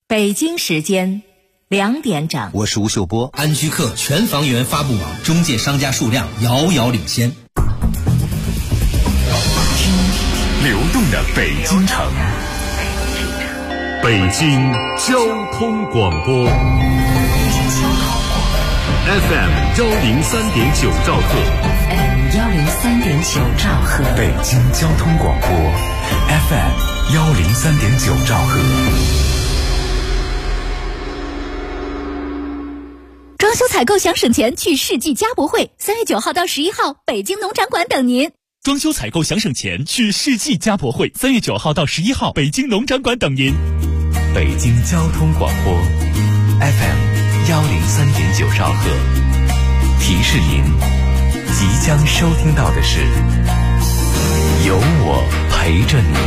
北京时间2点整， 我是吴秀波。 安居客全房源发布网中介商家数量遥遥领先。 听流动的北京城，北京交通广播 FM103.9兆赫 103.9兆赫， 北京交通广播 FM103.9兆赫。 装修采购想省钱，去世纪家博会，3月9号到11号，北京农场馆等您。 装修采购想省钱，去世纪家博会，3月9号到11号，北京农场馆等您。 北京交通广播 FM103.9兆赫，提示您即将收听到的是有我陪着你。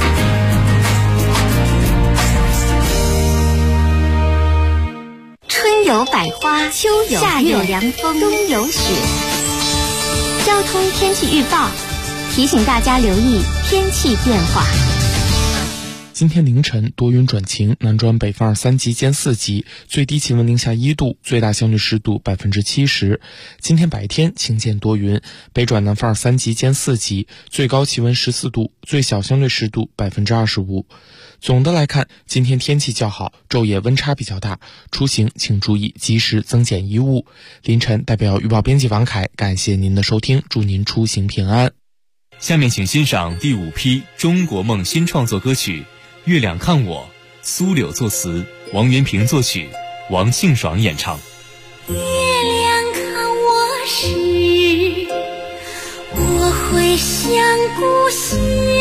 春有百花，秋有夏有凉风，冬有雪。交通天气预报提醒大家留意天气变化。 今天凌晨多云转晴，南转北风3级兼4级，最低气温零下1度，最大相对湿度70%。今天白天晴间多云，北转南风3级兼4级，最高气温14度，最小相对湿度25%。总的来看，今天天气较好，昼夜温差比较大，出行请注意及时增减衣物。凌晨代表预报编辑王凯，感谢您的收听，祝您出行平安。 下面请欣赏第5批中国梦新创作歌曲《月亮看我》，苏柳作词，王元平作曲，王庆爽演唱。 月亮看我时，我会想故乡，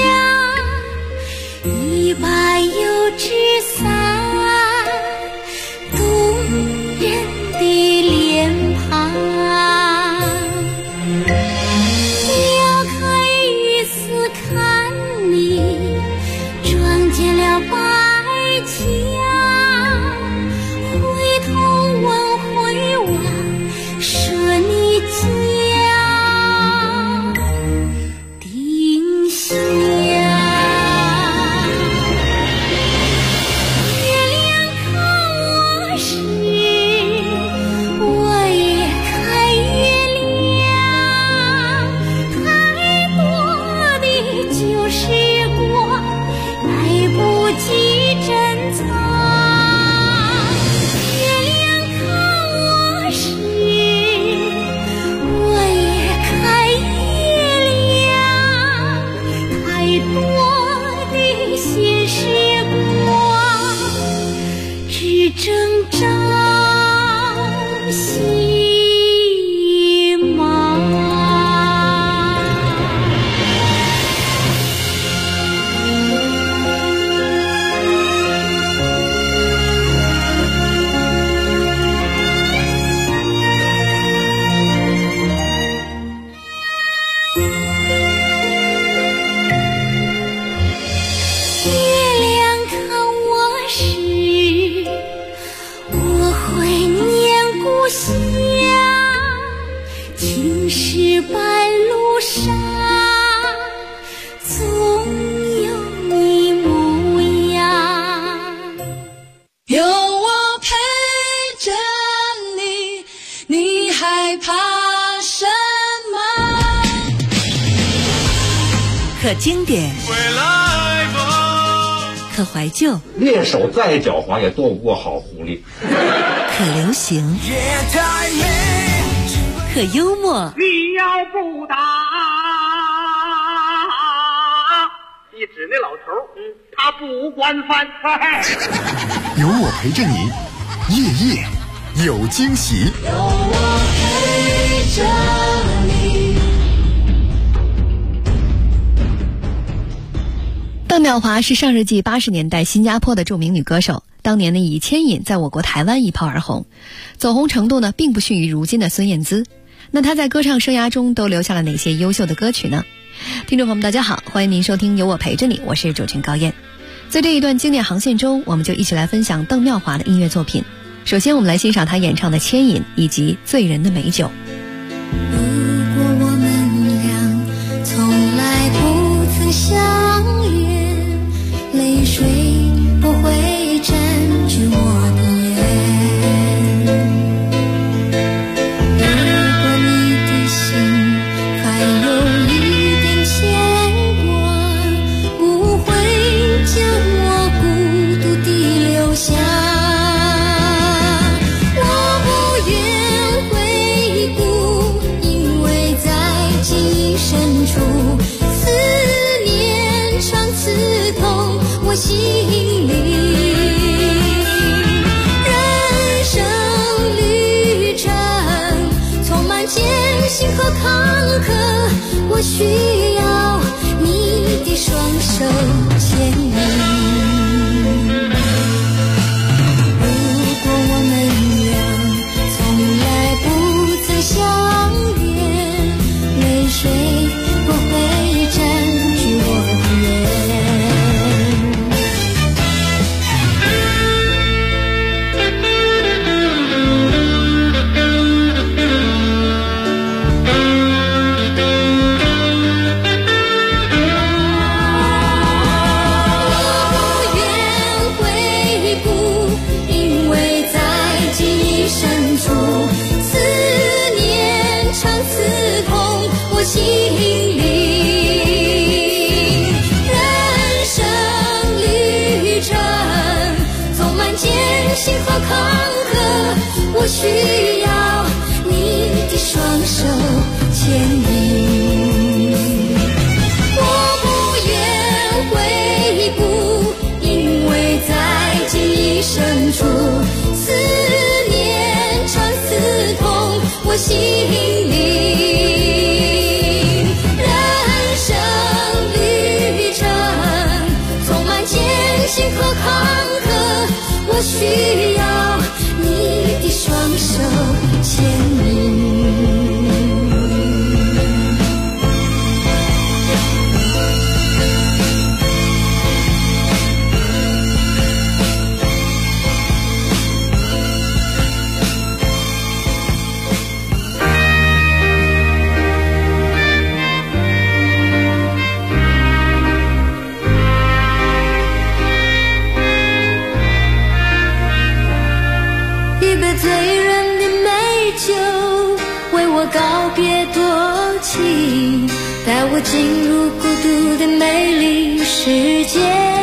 一把油纸伞，动人的脸庞，撩开雨丝看你，撞见了白墙，回头望回望，说你家定下。 可经典，可怀旧， 猎手再狡猾也斗不过好狐狸。 可流行，可幽默。 你要不打，你指那老头，他不惯犯。 有我陪着你，夜夜有惊喜。 有我陪着你。 邓妙华是上世纪80年代新加坡的著名女歌手，当年呢以牵引在我国台湾一炮而红，走红程度呢并不逊于如今的孙燕姿。那她在歌唱生涯中都留下了哪些优秀的歌曲呢？听众朋友们大家好，欢迎您收听有我陪着你，我是主持人高燕。在这一段经典航线中，我们就一起来分享邓妙华的音乐作品。首先我们来欣赏她演唱的《牵引》以及《醉人的美酒》。 如果我们俩从来不曾相遇，泪水不会占据我心里。人生旅程充满艰辛和坎坷，我需要你的双手牵引。相恋，泪水不会占据我的眼。我不愿回顾，因为在记忆深处。心里，人生旅程充满艰辛和坎坷，我需要你的双手牵引。我不愿回顾，因为在记忆深处，思念常刺痛我心里。和坎坷，我需要你的双手牵引。告别多情，带我进入孤独的美丽世界。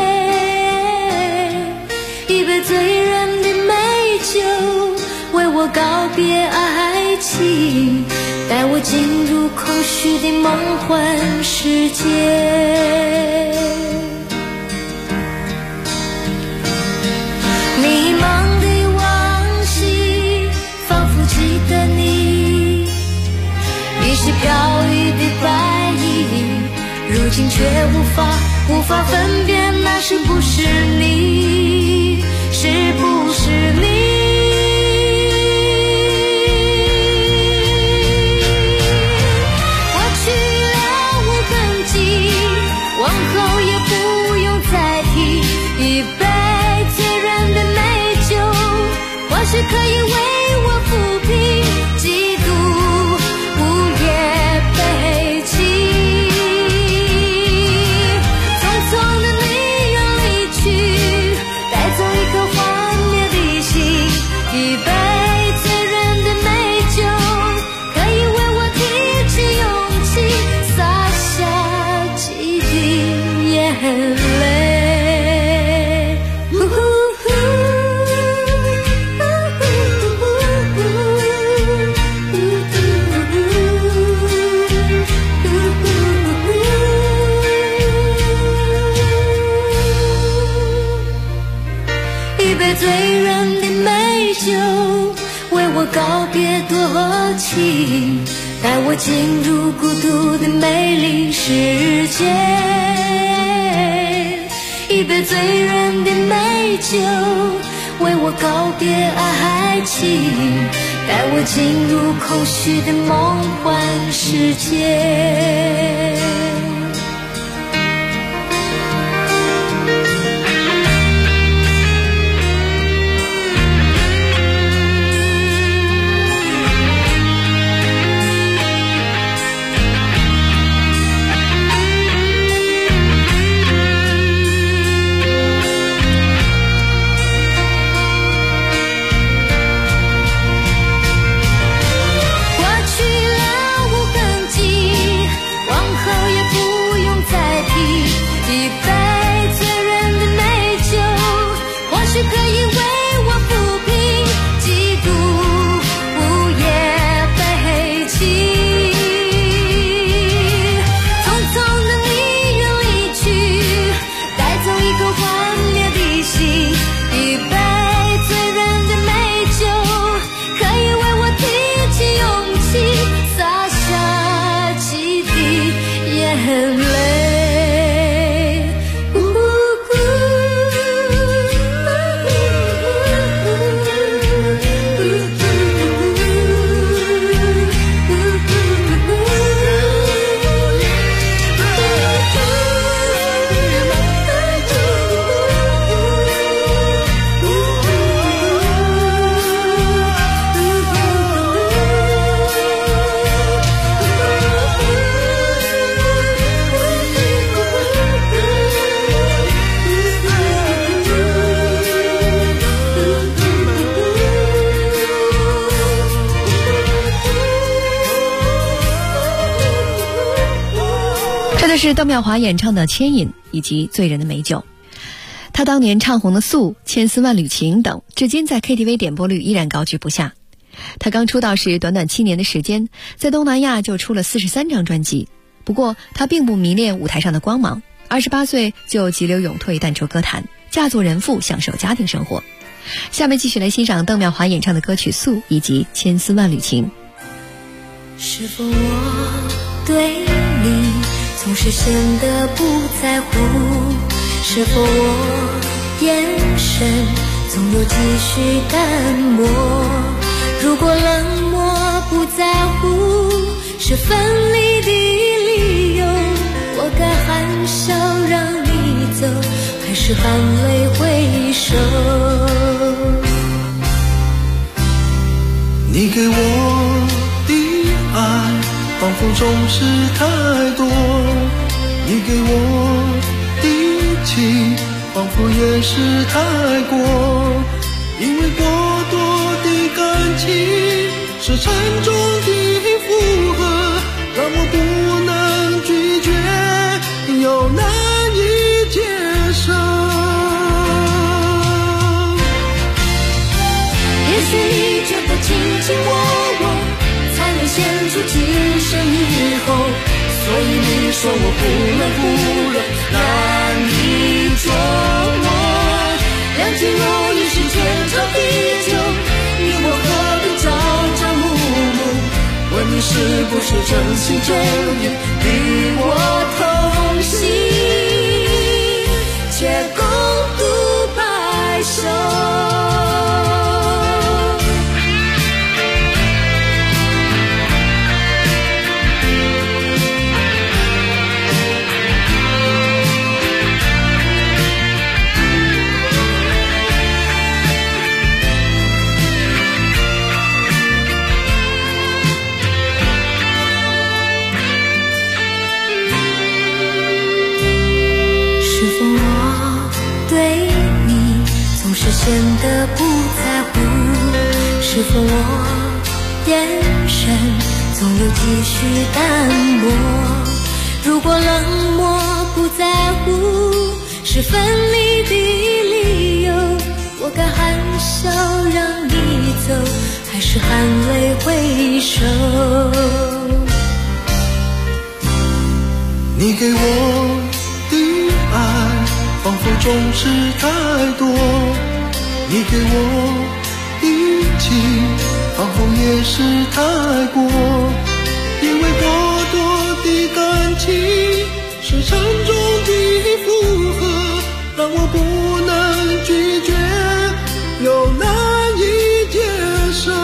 一杯醉人的美酒，为我告别爱情，带我进入空虚的梦幻世界。迷茫的往昔，仿佛记得你，你是飘逸的白衣，如今却无法分辨那是不是你，是不是你。过去了无痕迹，往后也不用再提，一杯醉人的美酒，或许可以为我抚平嫉妒午夜悲泣。匆匆的你要离去，带走一颗幻灭的心，一杯醉人的美酒，可以为我提起勇气，洒下几滴眼泪。一杯醉人的美酒，为我告别多情，带我进入孤独的美丽世界。一杯醉人的美酒，为我告别爱情，带我进入空虚的梦幻世界。过去了无痕迹，往后也不是邓妙华演唱的《牵引》以及《醉人的美酒》。他当年唱红的《素》《千丝万缕情》等，至今在 KTV 点播率依然高居不下。他刚出道时，短短7年的时间，在东南亚就出了43张专辑。不过，他并不迷恋舞台上的光芒，28岁就急流勇退，淡出歌坛，嫁作人妇，享受家庭生活。下面继续来欣赏邓妙华演唱的歌曲《素》以及《千丝万缕情》。 是否我对你总是显得不在乎？是否我眼神总有几许淡漠？如果冷漠不在乎是分离的理由，我该含笑让你走，还是含泪挥手？ 你给我的爱仿佛总是太多，你给我的情仿佛也是太过，因为过多的感情是沉重的负荷，让我不能拒绝又难以接受。 也许你觉得卿卿我我才能显出今生以后，所以你说我不冷不热，难以捉摸。两情若已是天长地久，你我何必朝朝暮暮？问你是不是真心真意与我同行，且共度白首。显得不在乎，是否我眼神总有几许淡漠？如果冷漠不在乎是分离的理由，我该含笑让你走，还是含泪挥手？ 你给我的爱仿佛总是太多，你给我的情仿佛也是太过，因为过多的感情是沉重的负荷，让我不能拒绝又难以接受。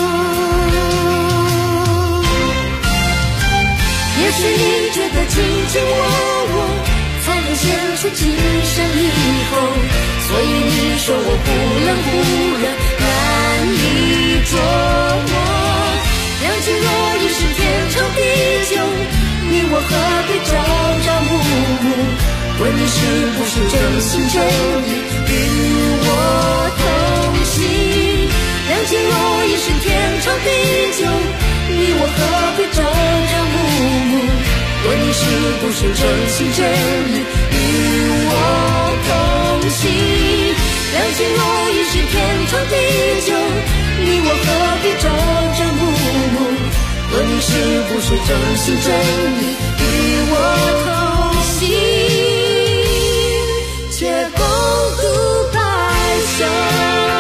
也许你觉得卿卿我才能显出今生以后，所以你说我不冷不热，难以捉摸。两情若已是天长地久，你我何必朝朝暮暮？问你是不是真心真意与我同行？两情若已是天长地久，你我何必朝朝暮暮？问你是不是真心真意与我同行？两情若已是天长地久，你我何必朝朝暮暮？问你是不是真心真意与我同行，且共度白首。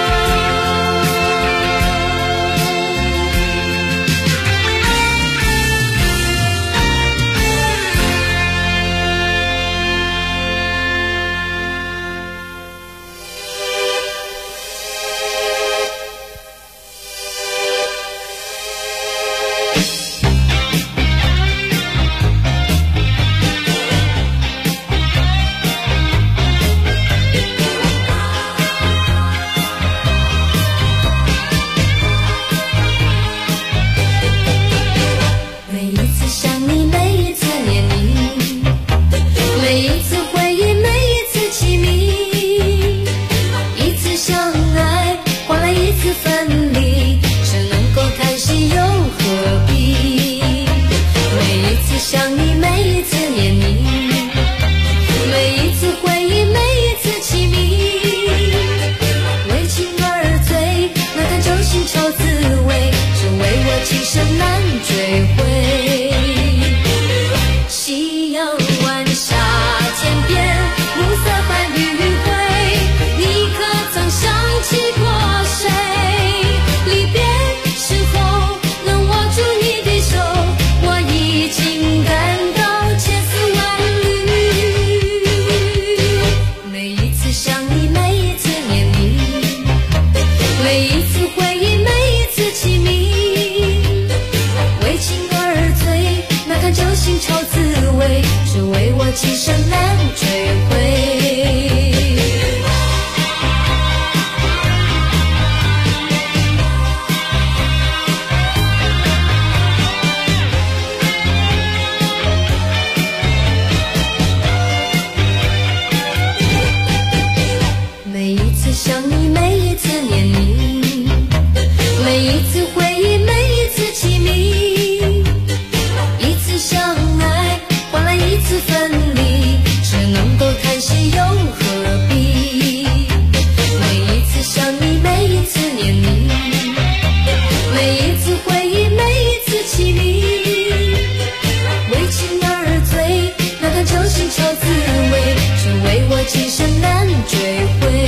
岐山难追回。每一次想你，每一次念你，每一次回忆，每一次凄迷，一次相爱换来一次分离，只能够叹息又何必。每一次想你，每一次念你，每一次回忆，每一次凄迷，为情而醉，哪敢揪心愁滋味，只为我情深难追回。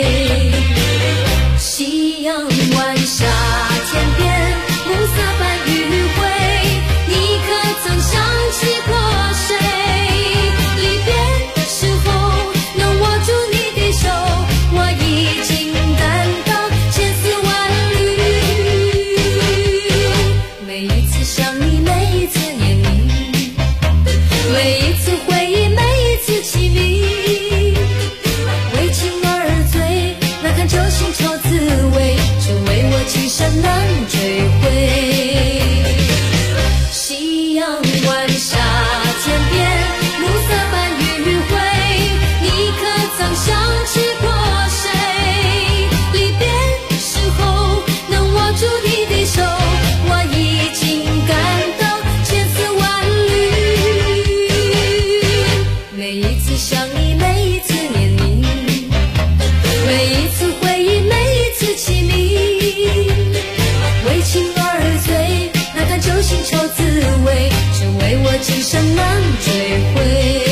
夕阳晚霞天边，暮色般迂回，你可曾想起过谁？离别时候能握住你的手，我已经担当千丝万缕。每一次想你，每一次念你，每一次回忆，每一次凄迷，为情而醉，哪堪揪心愁滋味，只为我情深难追回。夕阳晚霞天边，暮色般迂回，你可曾想起过谁？离别时候能握住你的手，我已经感到千丝万缕。每一次想你，每一次念你，每一次回忆，每一次凄迷，为情而醉，哪敢揪心愁滋味，只为我情深难追回。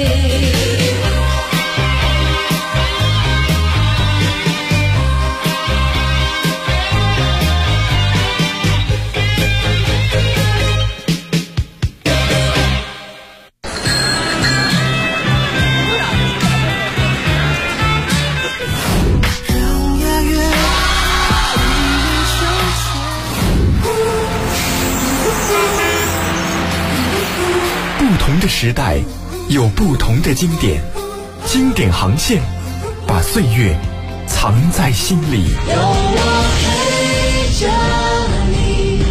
不同的时代有不同的经典，经典航线把岁月藏在心里。 有我陪着你。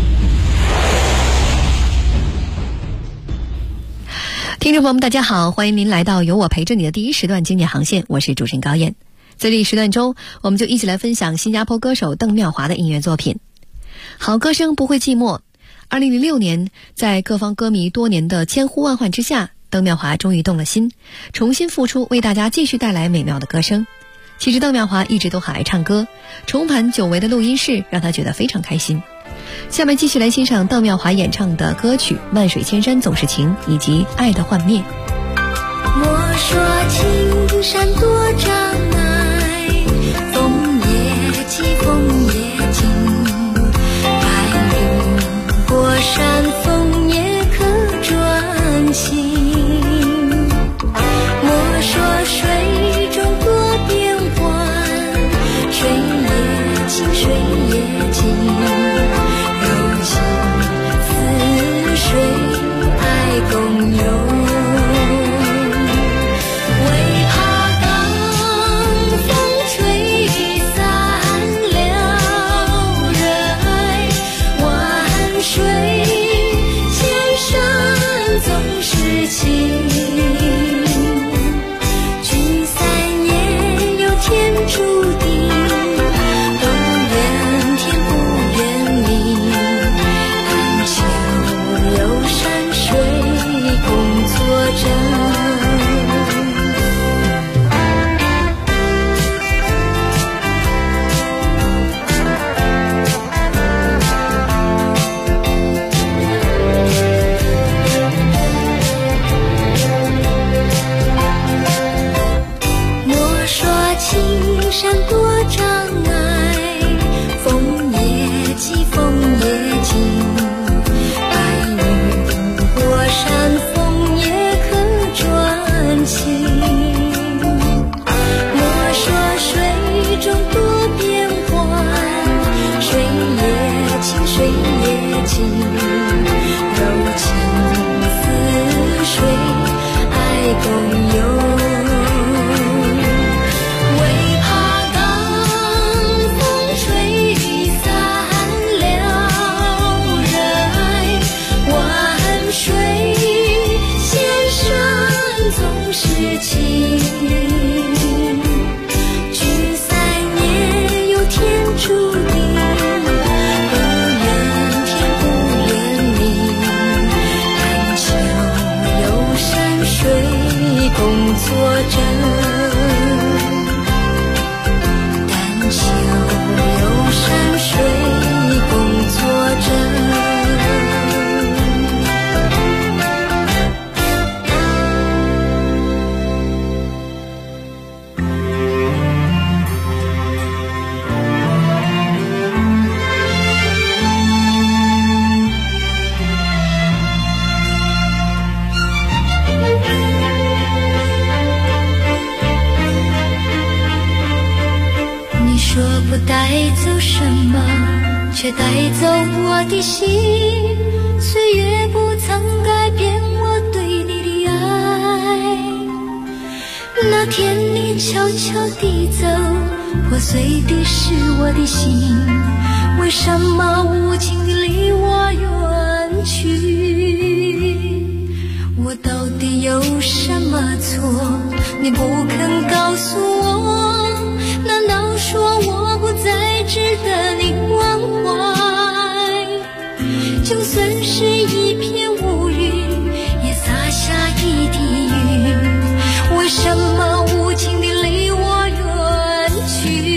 听众朋友们大家好，欢迎您来到有我陪着你的第一时段经典航线，我是主持人高燕。在这一时段中，我们就一起来分享新加坡歌手邓妙华的音乐作品。好歌声不会寂寞。2006年，在各方歌迷多年的千呼万唤之下，邓妙华终于动了心，重新复出，为大家继续带来美妙的歌声。其实邓妙华一直都很爱唱歌，重盘久违的录音室让他觉得非常开心。下面继续来欣赏邓妙华演唱的歌曲《万水千山总是情》以及《爱的幻灭》。 莫说青山多障碍，风也急，风也急，白云过山峰也可转行。莫说水中多变幻，水也清，水也静，柔情似水，爱共有。 柔情似水。 说不带走什么，却带走我的心。岁月不曾改变我对你的爱。那天你悄悄地走，破碎的是我的心。为什么无情地离我远去？我到底有什么错？你不肯告诉我，难道说我不再值得你关怀？就算是一片乌云，也洒下一滴雨。为什么无情地离我远去？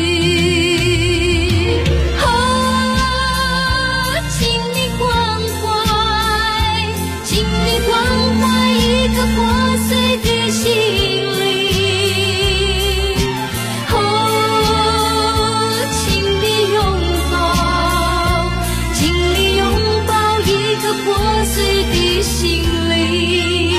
请你关怀，请你关怀一颗破碎的心灵。请你拥抱，请你拥抱一颗破碎的心灵。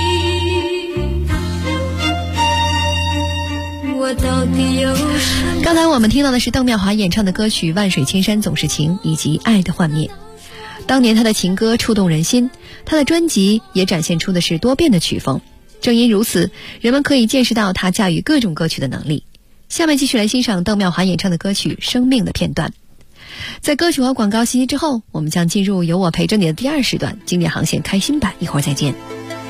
我到底有什么？ 刚才我们听到的是邓妙华演唱的歌曲《万水千山总是情》以及《爱的幻灭》。当年他的情歌触动人心，他的专辑也展现出的是多变的曲风。正因如此，人们可以见识到他驾驭各种歌曲的能力。下面继续来欣赏邓妙华演唱的歌曲《生命》的片段。在歌曲和广告信息之后，我们将进入有我陪着你的第2时段经典航线开心版，一会儿再见。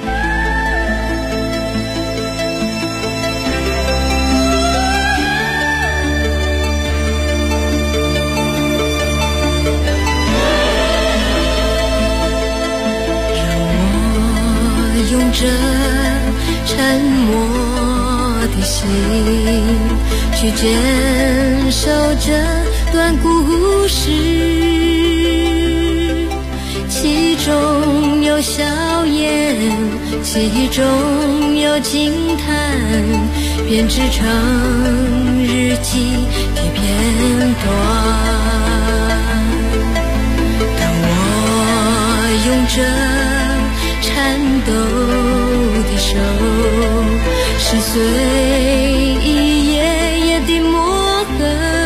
用着沉默的心去坚守这段故事，其中有笑颜，其中有惊叹，编织成日记的片段。当我用着颤抖的手，撕碎一页页的墨痕，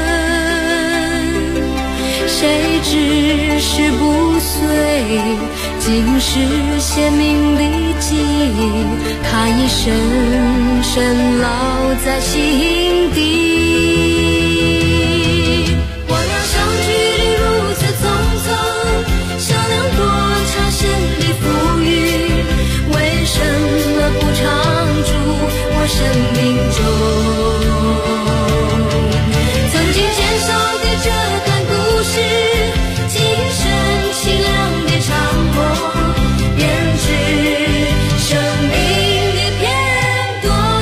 谁知是不碎竟是鲜明的记忆，它已深深烙在心底。我俩相聚的如此匆匆，像两朵茶深的馥郁，为什么不常驻我生命中？曾经坚守的这段故事，今生凄凉的长梦，编织生命的片段。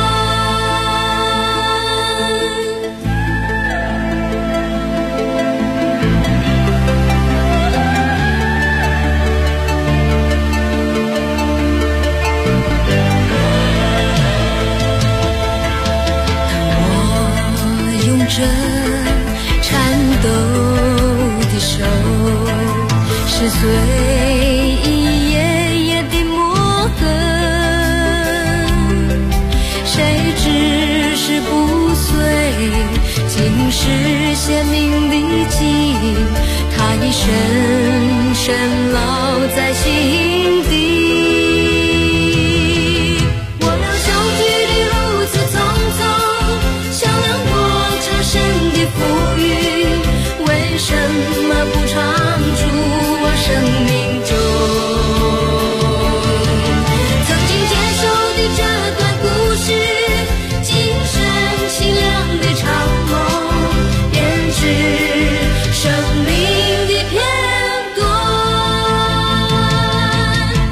着颤抖的手，撕碎一页页的墨痕，谁知是不碎竟是鲜明的记忆，它已深深烙在心底。馥郁，为什么不常驻我生命中？曾经坚守的这段故事，今生凄凉的长梦，编织生命的片段。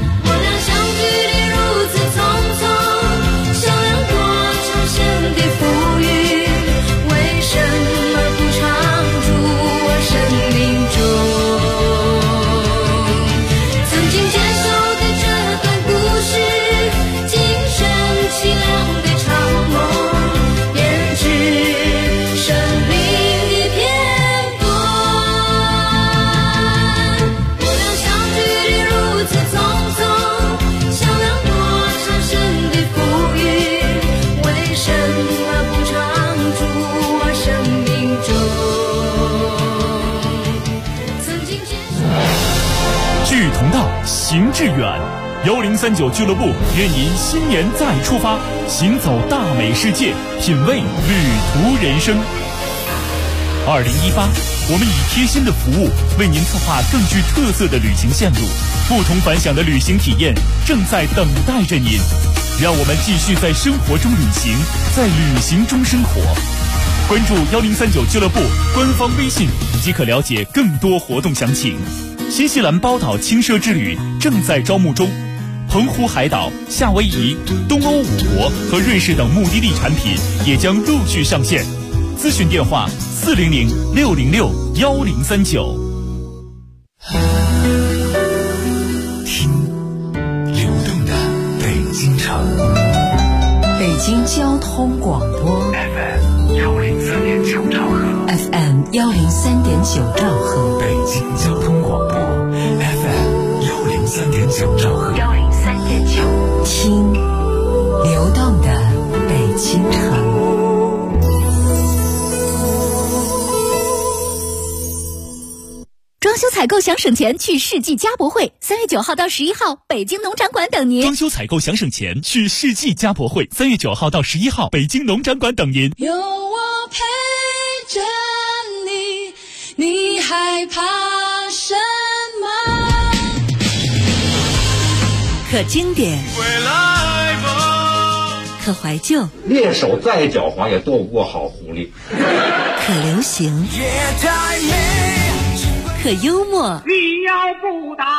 行致远。1039俱乐部愿您新年再出发，行走大美世界，品味旅途人生。2018，我们以贴心的服务为您策划更具特色的旅行线路，不同凡响的旅行体验正在等待着您。让我们继续在生活中旅行，在旅行中生活。关注1039俱乐部官方微信，即可了解更多活动详情。新西兰包岛轻奢之旅正在招募中，澎湖海岛、夏威夷、东欧5国和瑞士等目的地产品也将陆续上线。咨询电话400-606-1039。 听流动的北京城， 北京交通广播 FM103.9兆赫 ，FM103.9兆赫， 北京交通广播 FM103.9兆赫 ，103.9，听流动的北京城。 装修采购想省钱，去世纪家博会，3月9号到11号，北京农展馆等您。 装修采购想省钱，去世纪家博会，3月9号到11号，北京农展馆等您。 有我陪着你，你害怕什么？ 可经典，可怀旧， 猎手再狡猾也躲不过好狐狸。 可流行，可幽默。 你要不打，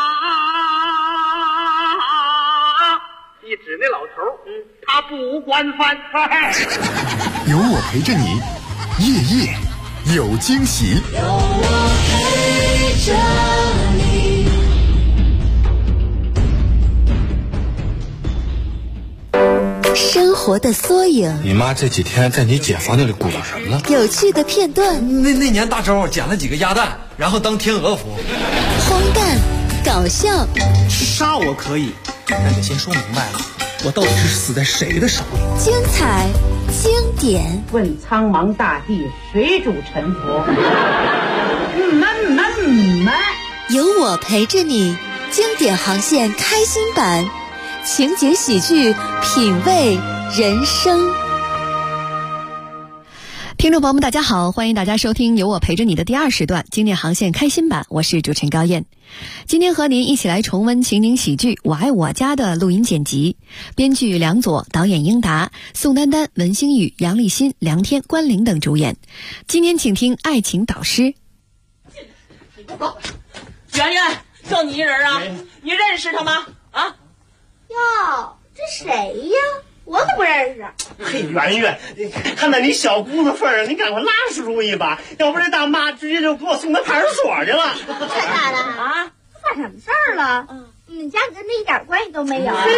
一指那老头，他不惯犯。 有我陪着你，夜夜有惊喜。 有我陪着你。 生活的缩影， 你妈这几天在你姐房间里鼓捣什么了？ 有趣的片段。 那年大周捡了几个鸭蛋，然后当天鹅服。 荒诞，搞笑。 杀我可以，但得先说明白了，我到底是死在谁的手里？ 精彩，经典。 问苍茫大地，谁主沉浮？ 有我陪着你，经典航线开心版。情景喜剧，品味人生。 听众朋友们大家好，欢迎大家收听有我陪着你的第2时段经典航线开心版，我是主持人高燕。今天和您一起来重温情景喜剧《我爱我家》的录音剪辑，编剧梁左，导演英达，宋丹丹、文星宇、杨立新、梁天、关凌等主演。今天请听爱情导师。 圆圆，就你一人啊？你认识他吗？啊？ 哟，这谁呀？我可不认识。 嘿，圆圆，看在你小姑子份上，你赶快拉出主意吧，要不这大妈直接就给我送到派出所去了。 这大的啊，犯什么事儿了？你们家跟这一点关系都没有。您老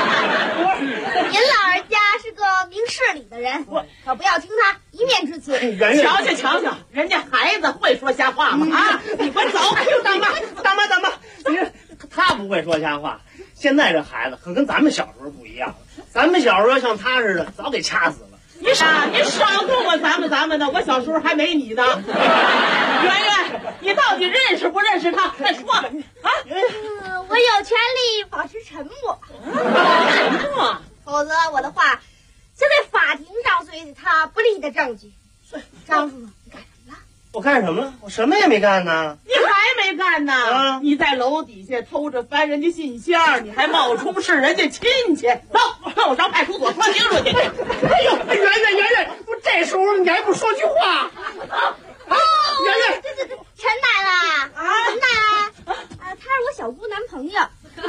人家是个明事理的人，可不要听他一面之词。 瞧瞧瞧瞧，人家孩子会说瞎话吗？啊，你快走！ 哎呦，大妈，你他不会说瞎话。现在这孩子可跟咱们小时候不一样了，咱们小时候像他似的，早给掐死了。 你少跟我咱们的，我小时候还没你呢。圆圆，你到底认识不认识他？再说吧，啊！ 我有权利保持沉默。 沉默， 否则我的话就在法庭上对他不利的证据。张叔叔，你干什么了？ 我干什么了？我什么也没干呢。 你还没干呢？啊！你在楼底下偷着翻人家信箱，你还冒充是人家亲戚。走，跟我上派出所说清楚去。 哎呦，圆圆，不这时候你还不说句话？ 哦，圆圆，这陈奶奶啊，陈奶奶，他是我小姑男朋友。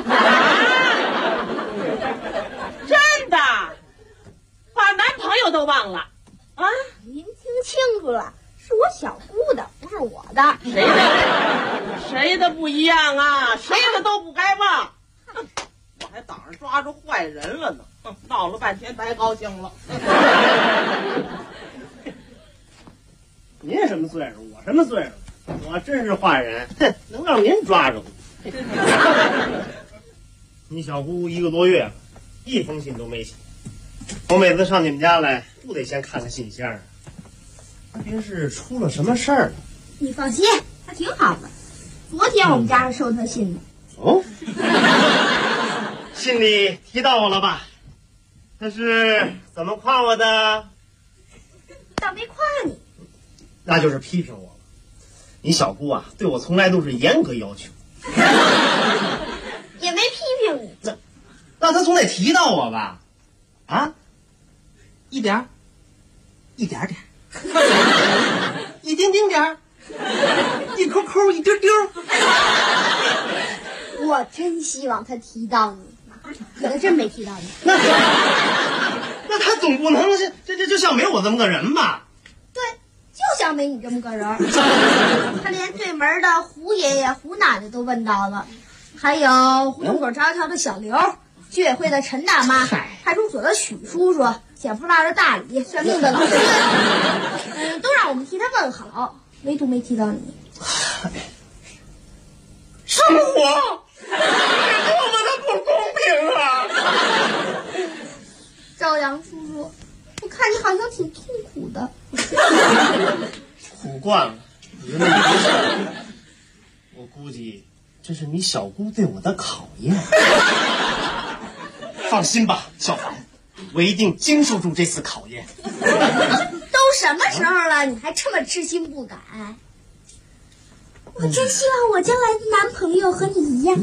真的？把男朋友都忘了啊？ 您听清楚了。是我小姑的，不是我的。 谁的不一样啊？谁的都不该忘。我还当着抓住坏人了呢，闹了半天白高兴了。 您什么岁数？我什么岁数？我真是坏人，哼，能让您抓住。你小姑1个多月了，一封信都没写。我每次上你们家来，不得先看看信箱。您是出了什么事儿了？ 你放心，他挺好的。昨天我们家是收他信的。 哦， 信里提到我了吧？但是怎么夸我的？ 倒没夸你， 那就是批评我了。你小姑啊，对我从来都是严格要求， 也没批评你。 那她总得提到我吧？啊？一点点，一丁丁点儿，一抠抠，一丢丢。 我真希望他提到你，可他真没提到你。 那他总不能就像没我这么个人吧？ 对，就像没你这么个人。他连对门的胡爷爷、胡奶奶都问到了，还有胡同口炸条的小刘，居委会的陈大妈，派出所的许叔叔，捡破烂的大李，算命的老孙，都让我们替他问好，唯独没提到你。 生活多么的不公平啊！ 朝阳叔叔，我看你好像挺痛苦的。 苦惯了，你那没事。我估计这是你小姑对我的考验。放心吧，小凡，我一定经受住这次考验。 都什么时候了，你还这么痴心不改？我真希望我将来的男朋友和你一样。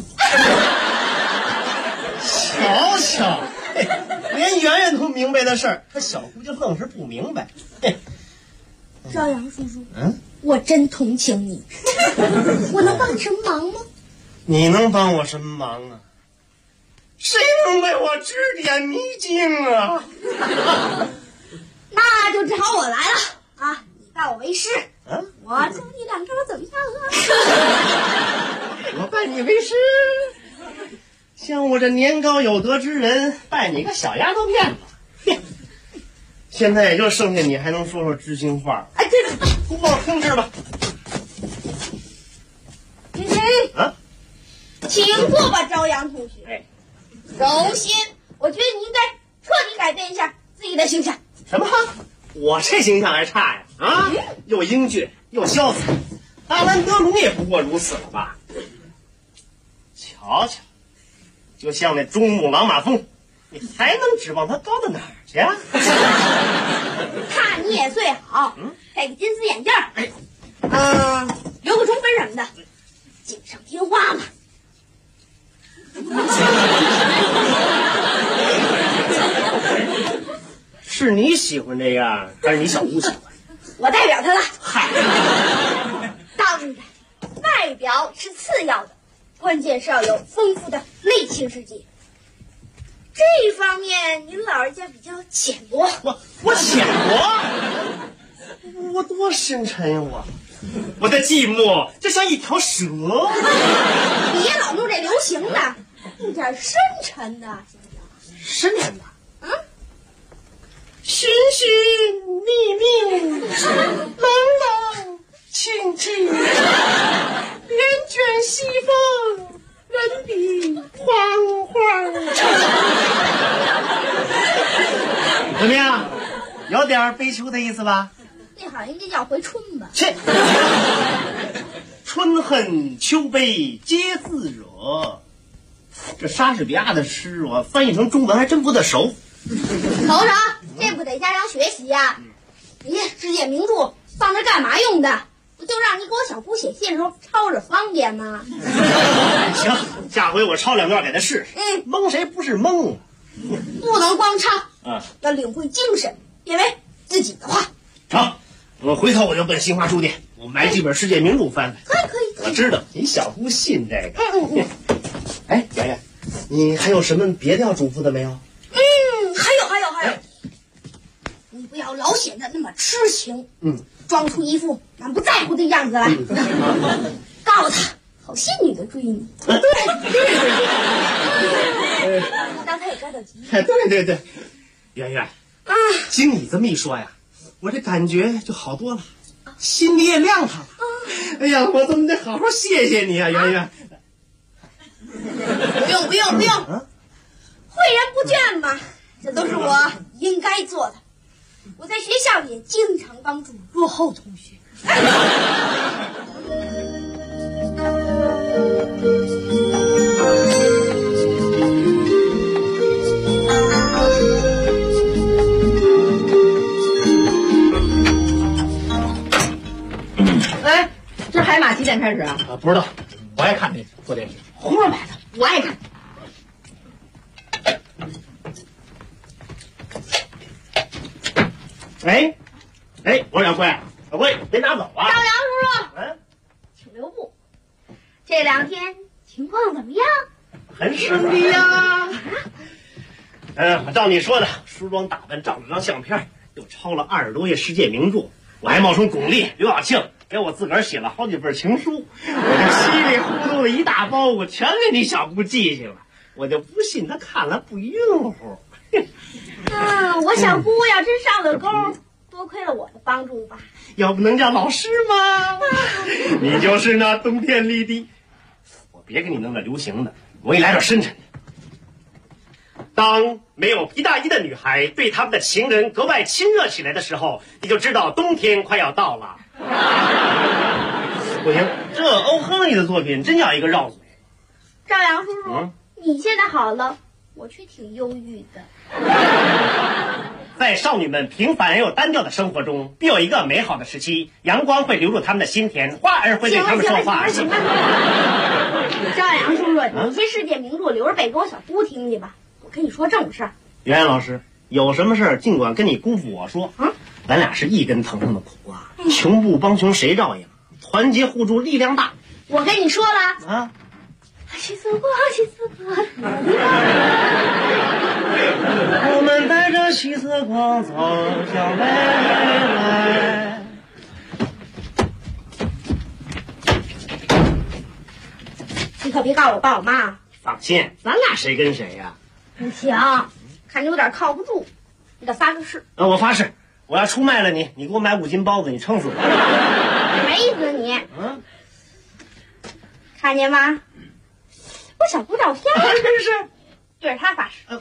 瞧瞧，连圆圆都明白的事儿，他小姑就愣是不明白。 朝阳叔叔，我真同情你。我能帮你什么忙吗？ 你能帮我什么忙啊？谁能为我指点迷津啊？ 那就只好我来了啊！你拜我为师，我教你两招怎么样啊？ 我拜你为师，像我这年高有德之人，拜你个小丫头片子。现在也就剩下你还能说说知心话。哎，这个不报通知吧？ 啊，请坐吧，朝阳同学。首先，我觉得你应该彻底改变一下自己的形象。 什么？我这形象还差呀？啊，又英俊又潇洒，阿兰德龙也不过如此了吧？瞧瞧，就像那珠穆朗玛峰，你还能指望它高到哪儿去啊？ 看你也最好，配个金丝眼镜，留个中分什么的，锦上添花嘛。 是你喜欢这样，还是你小姑喜欢？ 我代表他了。 嗨， 当然，外表是次要的，关键是要有丰富的内情世界。这方面，您老人家比较浅薄。 我浅薄？我多深沉呀！我的寂寞就像一条蛇。 别老弄这流行的，弄点深沉的，行不行？ 深沉的。寻寻觅觅，冷冷清清，帘卷西风，人比黄花。怎么样？有点悲秋的意思吧？ 那好应该叫回春吧？ 切！春恨秋悲皆自惹。这莎士比亚的诗我翻译成中文还真不得熟。 瞅瞅，这不得家长学习呀？你世界名著放这干嘛用的？不就让你给我小姑写信的时候抄着方便吗？ 行，下回我抄两段给他试试。蒙谁不是蒙啊？ 不能光抄，要领会精神，变为自己的话。 好，我回头我就奔新华书店，我买几本世界名著翻翻。 可以。 我知道你小姑信这个。哎，圆圆，你还有什么别的要嘱咐的没有？ 还有，你不要老显得那么痴情，装出一副满不在乎的样子来，告诉他好些女的追你。对，让他也着急。 对，圆圆啊，经你这么一说呀，我这感觉就好多了，心里也亮堂了。哎呀，我怎么得好好谢谢你啊，圆圆。 不用，诲人不倦嘛。这都是我应该做的。我在学校里也经常帮助落后同学。 现开始啊？ 不知道，我爱看电视，做电视。 胡说八道，我爱看。 哎，我说小贵，别拿走啊！ 赵阳叔叔，请留步。这2天情况怎么样？ 很顺利呀。照你说的，梳妆打扮，照了张相片，又抄了20多页世界名著，我还冒充巩俐、刘晓庆，给我自个儿写了好几份情书，我这稀里糊涂的一大包裹全给你小姑寄去了，我就不信她看了不晕乎。 我小姑要真上了钩，多亏了我的帮助吧。 要不能叫老师吗？你就是那冬天里的。我别给你弄点流行的，我给你来点深沉的。当没有皮大衣的女孩对他们的情人格外亲热起来的时候，你就知道冬天快要到了。不行，这欧亨利的作品真要一个绕嘴。 赵阳叔叔，你现在好了，我却挺忧郁的。 在少女们平凡而又单调的生活中，必有一个美好的时期，阳光会流入他们的心田，花儿会对他们说话。 行了。赵阳叔叔，你这世界名著留着背给我小姑听去吧。我跟你说正事儿。 袁老师，有什么事儿尽管跟你姑父我说。咱俩是一根藤上的苦啊，穷不帮穷谁照应？团结互助，力量大。 我跟你说了啊。 西斯光， 我们带着西色光走向未来。 你可别告我爸我妈。 放心，咱俩谁跟谁呀？ 不行，看你有点靠不住，你得发个誓。 我发誓，我要出卖了你，你给我买5斤包子，你撑死我。 没死你。看见吗？我小姑照片是对着她发誓。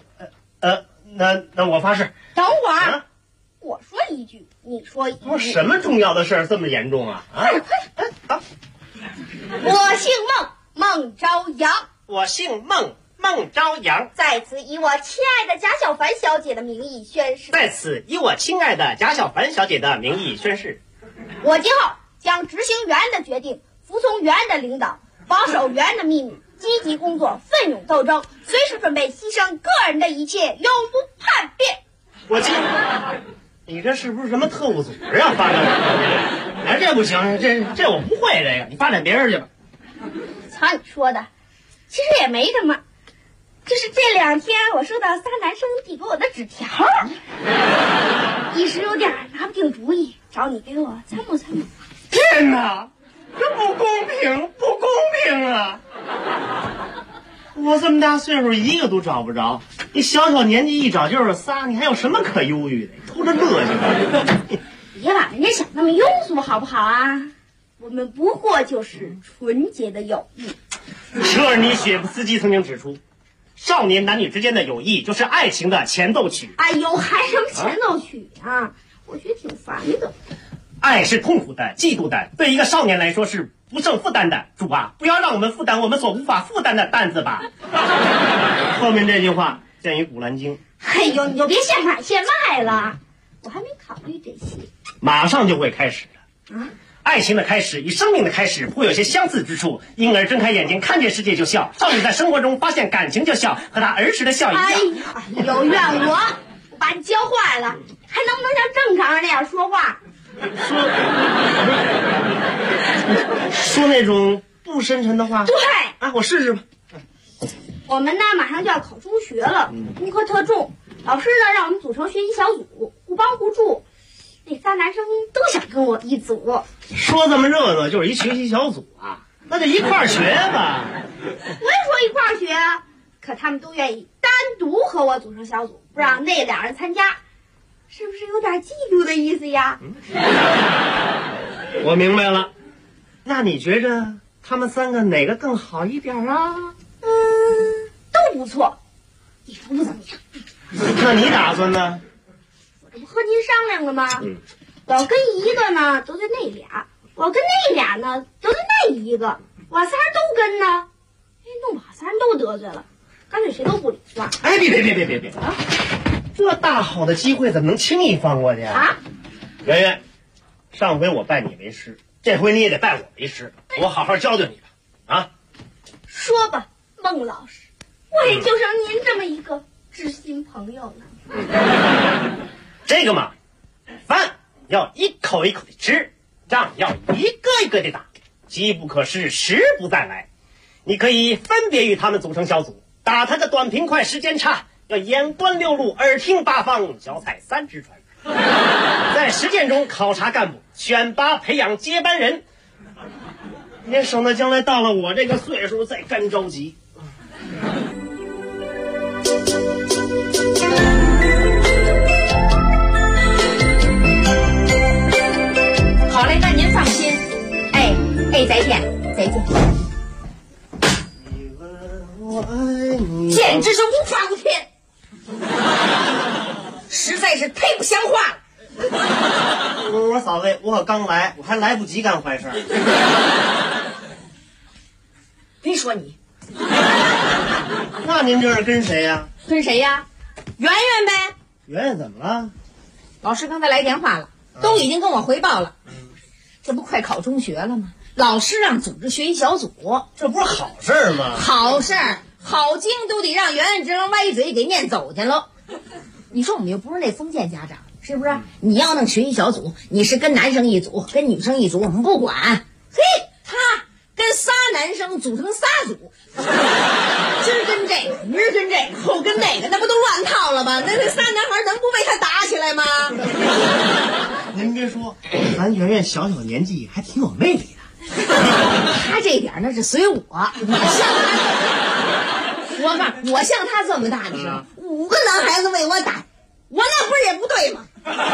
那我发誓。 等会儿，我说一句，你说一句。 不是什么重要的事儿这么严重啊？ 快！我姓孟朝阳。 我姓孟朝阳。 在此以我亲爱的贾小凡小姐的名义宣誓。 在此以我亲爱的贾小凡小姐的名义宣誓。 我今后将执行原的决定，服从原的领导，保守原的秘密。积极工作，奋勇斗争，随时准备牺牲个人的一切，永不叛变。 我记，你这是不是什么特务组织啊？发展我？哎，这不行，这我不会这个，你发展别人去吧。 瞧你说的，其实也没什么，就是这2天我收到仨男生递给我的纸条，一时有点拿不定主意，找你给我参谋参谋。 天哪！这不公平啊！我这么大岁数，一个都找不着，你小小年纪一找就是仨，你还有什么可忧郁的？偷着乐去吧！ 别把人家想那么庸俗好不好啊？我们不过就是纯洁的友谊。 车尔尼雪夫斯基曾经指出，少年男女之间的友谊就是爱情的前奏曲。 哎呦，还什么前奏曲啊？我觉得挺烦的。 爱是痛苦的、嫉妒的，对一个少年来说是不胜负担的。主啊，不要让我们负担我们所无法负担的担子吧。后面这句话见于《古兰经》。 哎呦，你就别现买现卖了，我还没考虑这些。 马上就会开始的。爱情的开始与生命的开始会有些相似之处。婴儿睁开眼睛看见世界就笑，少女在生活中发现感情就笑，和她儿时的笑一样。 哎呦，怨我把你教坏了，还能不能像正常人那样说话？ 说那种不深沉的话。 对啊，我试试吧。 我们呢马上就要考中学了，功课特重，老师呢让我们组成学习小组，互帮互助。那仨男生都想跟我一组。 说这么热闹就是一学习小组啊，那就一块儿学吧。 我也说一块儿学啊，可他们都愿意单独和我组成小组，不让那2人参加，是不是有点嫉妒的意思呀？ 我明白了。那你觉着他们3个哪个更好一点啊？ 都不错，你说不怎么样。 那你打算呢？ 我这不和您商量了吗？我要跟一个呢，得罪那俩；我要跟那俩呢，得罪那一个。我要仨人都跟呢，弄不好仨人都得罪了，干脆谁都不理算。 哎，别啊！这大好的机会怎么能轻易放过去啊？圆圆，上回我拜你为师， 这回你也得拜我为师，我好好教教你吧。啊， 说吧，孟老师，我也就剩您这么一个知心朋友了。 这个嘛，饭要一口一口的吃，仗要一个一个的打，机不可失，时不再来。你可以分别与他们组成小组，打他个短平快，时间差，要眼观六路，耳听八方，脚踩三只船。在实践中考察干部，选拔培养接班人，也省得将来到了我这个岁数再干着急。 好嘞，那您放心。哎，再见，再见。 我爱你， 简直是无法无天，实在是忒不像话了。 我嫂子，我可刚来，我还来不及干坏事。 别说你， 那您这是跟谁呀？ 跟谁呀？圆圆呗。 圆圆怎么了？ 老师刚才来电话了，都已经跟我汇报了。这不快考中学了吗？老师让组织学习小组， 这不是好事吗？ 好事，好经都得让圆圆这张歪嘴给念走去喽。你说我们又不是那封建家长，是不是？你要弄学习小组，你是跟男生一组，跟女生一组，我们不管。嘿，他跟仨男生组成仨组，今儿跟这个，明儿跟这个，后跟那个，那不都乱套了吗？那仨男孩能不被他打起来吗？ 您别说，咱圆圆小小年纪还挺有魅力的。 他这点那是随我，我像他这么大的时候，5个男孩子为我打，我那不是也不对吗？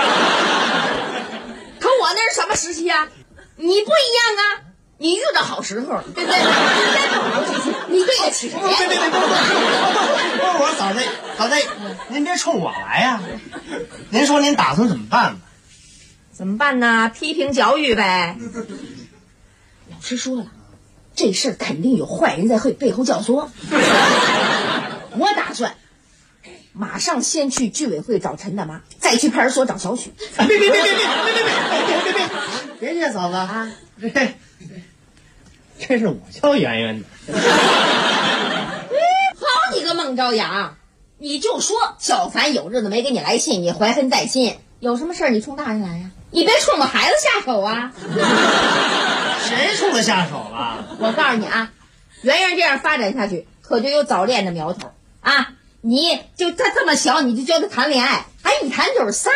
可我那是什么时期啊？你不一样啊，你遇到好时候，对不对？你对得起谁？ 别！我嫂子，您别冲我来呀！您说您打算怎么办吧？ 怎么办呢？批评教育呗。老师说了，这事儿肯定有坏人在背后教唆。我打算马上先去居委会找陈大妈，再去派出所找小许。 别介，嫂子啊！这是我教圆圆的。 好你个孟朝阳，你就说小凡有日子没给你来信，你怀恨在心，有什么事儿你冲大人来呀？你别冲我孩子下手啊！ 谁冲他下手了？ 我告诉你啊，圆圆这样发展下去，可就有早恋的苗头啊！你就他这么小，你就教他谈恋爱，还一谈就是仨。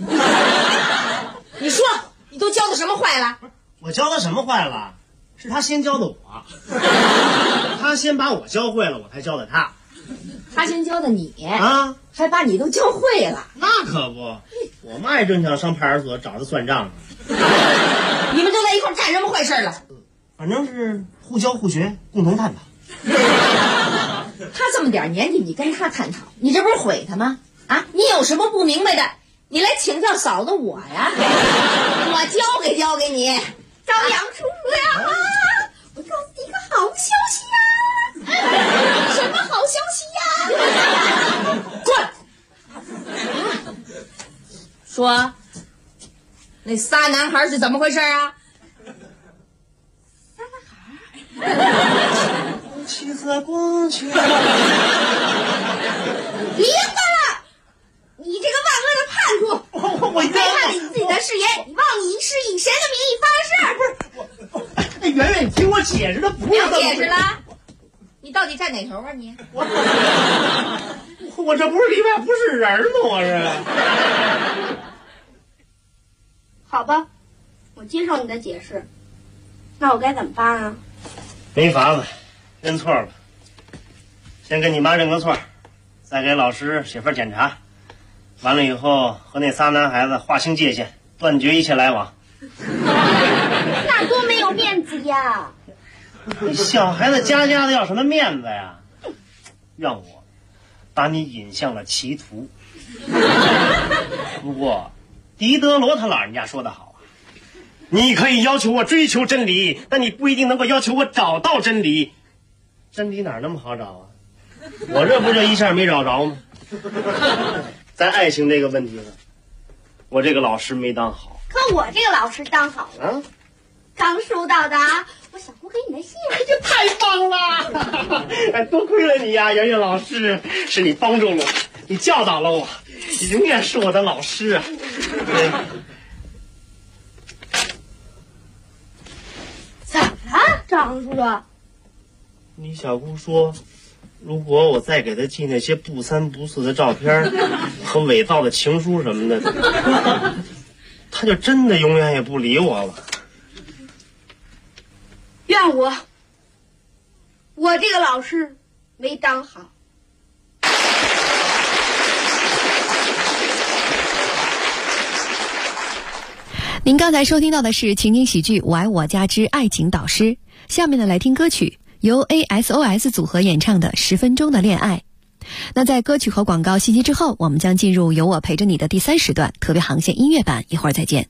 你说你都教他什么坏了？ 我教他什么坏了？是他先教的我，他先把我教会了，我才教的他。 他先教的你啊， 还把你都教会了。 那可不，我妈也正想上派出所找他算账呢。 你们都在一块干什么坏事了？ 反正是互教互学，共同探讨。 他这么点年纪，你跟他探讨，你这不是毁他吗？啊，你有什么不明白的，你来请教嫂子我呀，我教给你。朝阳出了，我告诉你一个好消息呀！什么好消息呀？滚！说，那仨男孩是怎么回事啊？ 仨男孩？ 气色光去。 别干了！你这个万恶的叛徒！ 我背叛了你自己的誓言，你忘你是以神的名义发的誓。 不是，圆圆，你听我解释，他不是。 别解释了，你到底站哪头啊你？ 我这不是里外不是人吗？我是。 好吧，我接受你的解释。那我该怎么办啊？ 没法子，认错了。先跟你妈认个错，再给老师写份检查。完了以后和那仨男孩子划清界限，断绝一切来往。 那多没有面子呀！ 小孩子家的要什么面子呀？让我把你引向了歧途。不过狄德罗他老人家说得好啊，你可以要求我追求真理，但你不一定能够要求我找到真理。真理哪那么好找啊？我这不就一下没找着吗？在爱情这个问题上，我这个老师没当好。 可我这个老师当好了。 啊？ 张叔到达，我小姑给你的信。 哎呀，太棒了！哎，多亏了你呀，圆圆老师，是你帮助了我，你教导了我，你永远是我的老师啊。 咋了，张叔叔？ 你小姑说，如果我再给她寄那些不三不四的照片和伪造的情书什么的，她就真的永远也不理我了。 怨我这个老师没当好。 您刚才收听到的是情景喜剧《我爱我家之爱情导师》，下面呢来听歌曲，由 ASOS 组合演唱的《10分钟的恋爱》。那在歌曲和广告信息之后，我们将进入由我陪着你的第3时段特别航线音乐版，一会儿再见。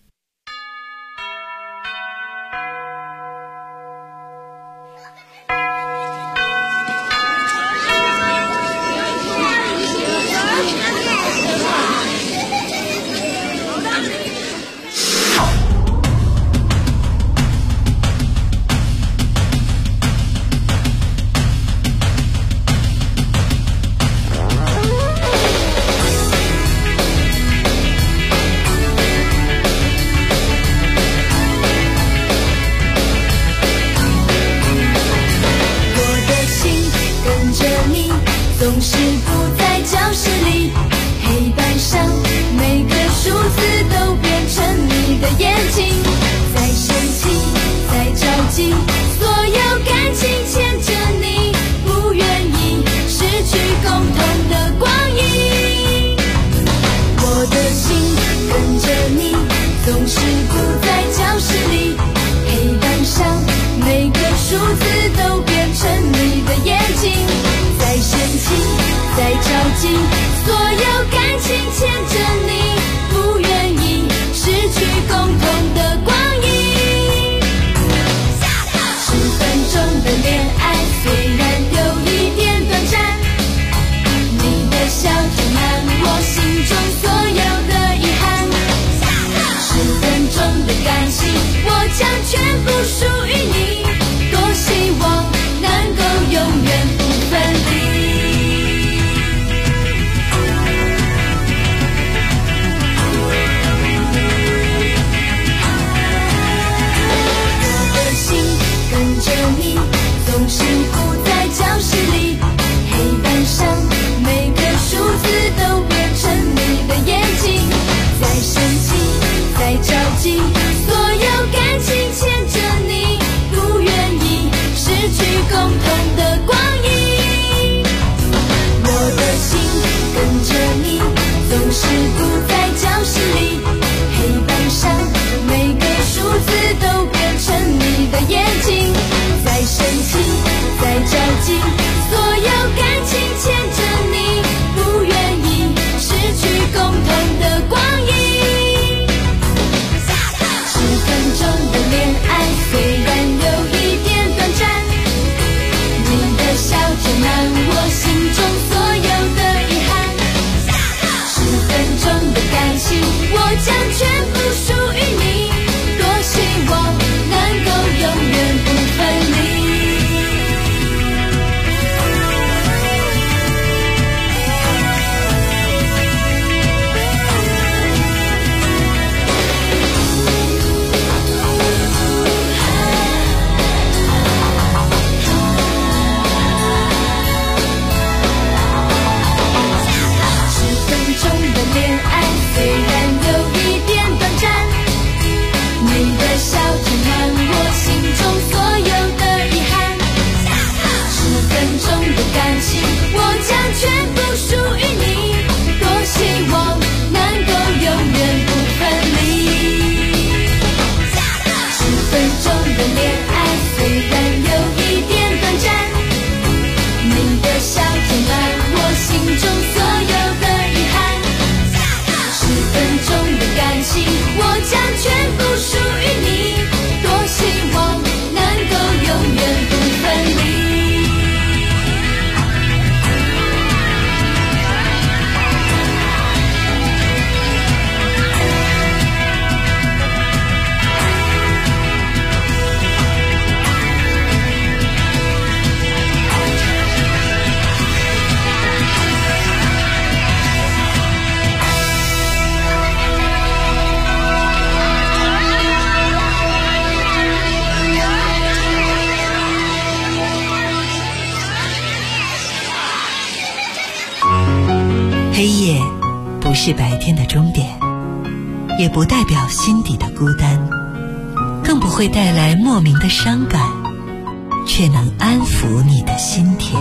是白天的终点，也不代表心底的孤单，更不会带来莫名的伤感，却能安抚你的心田。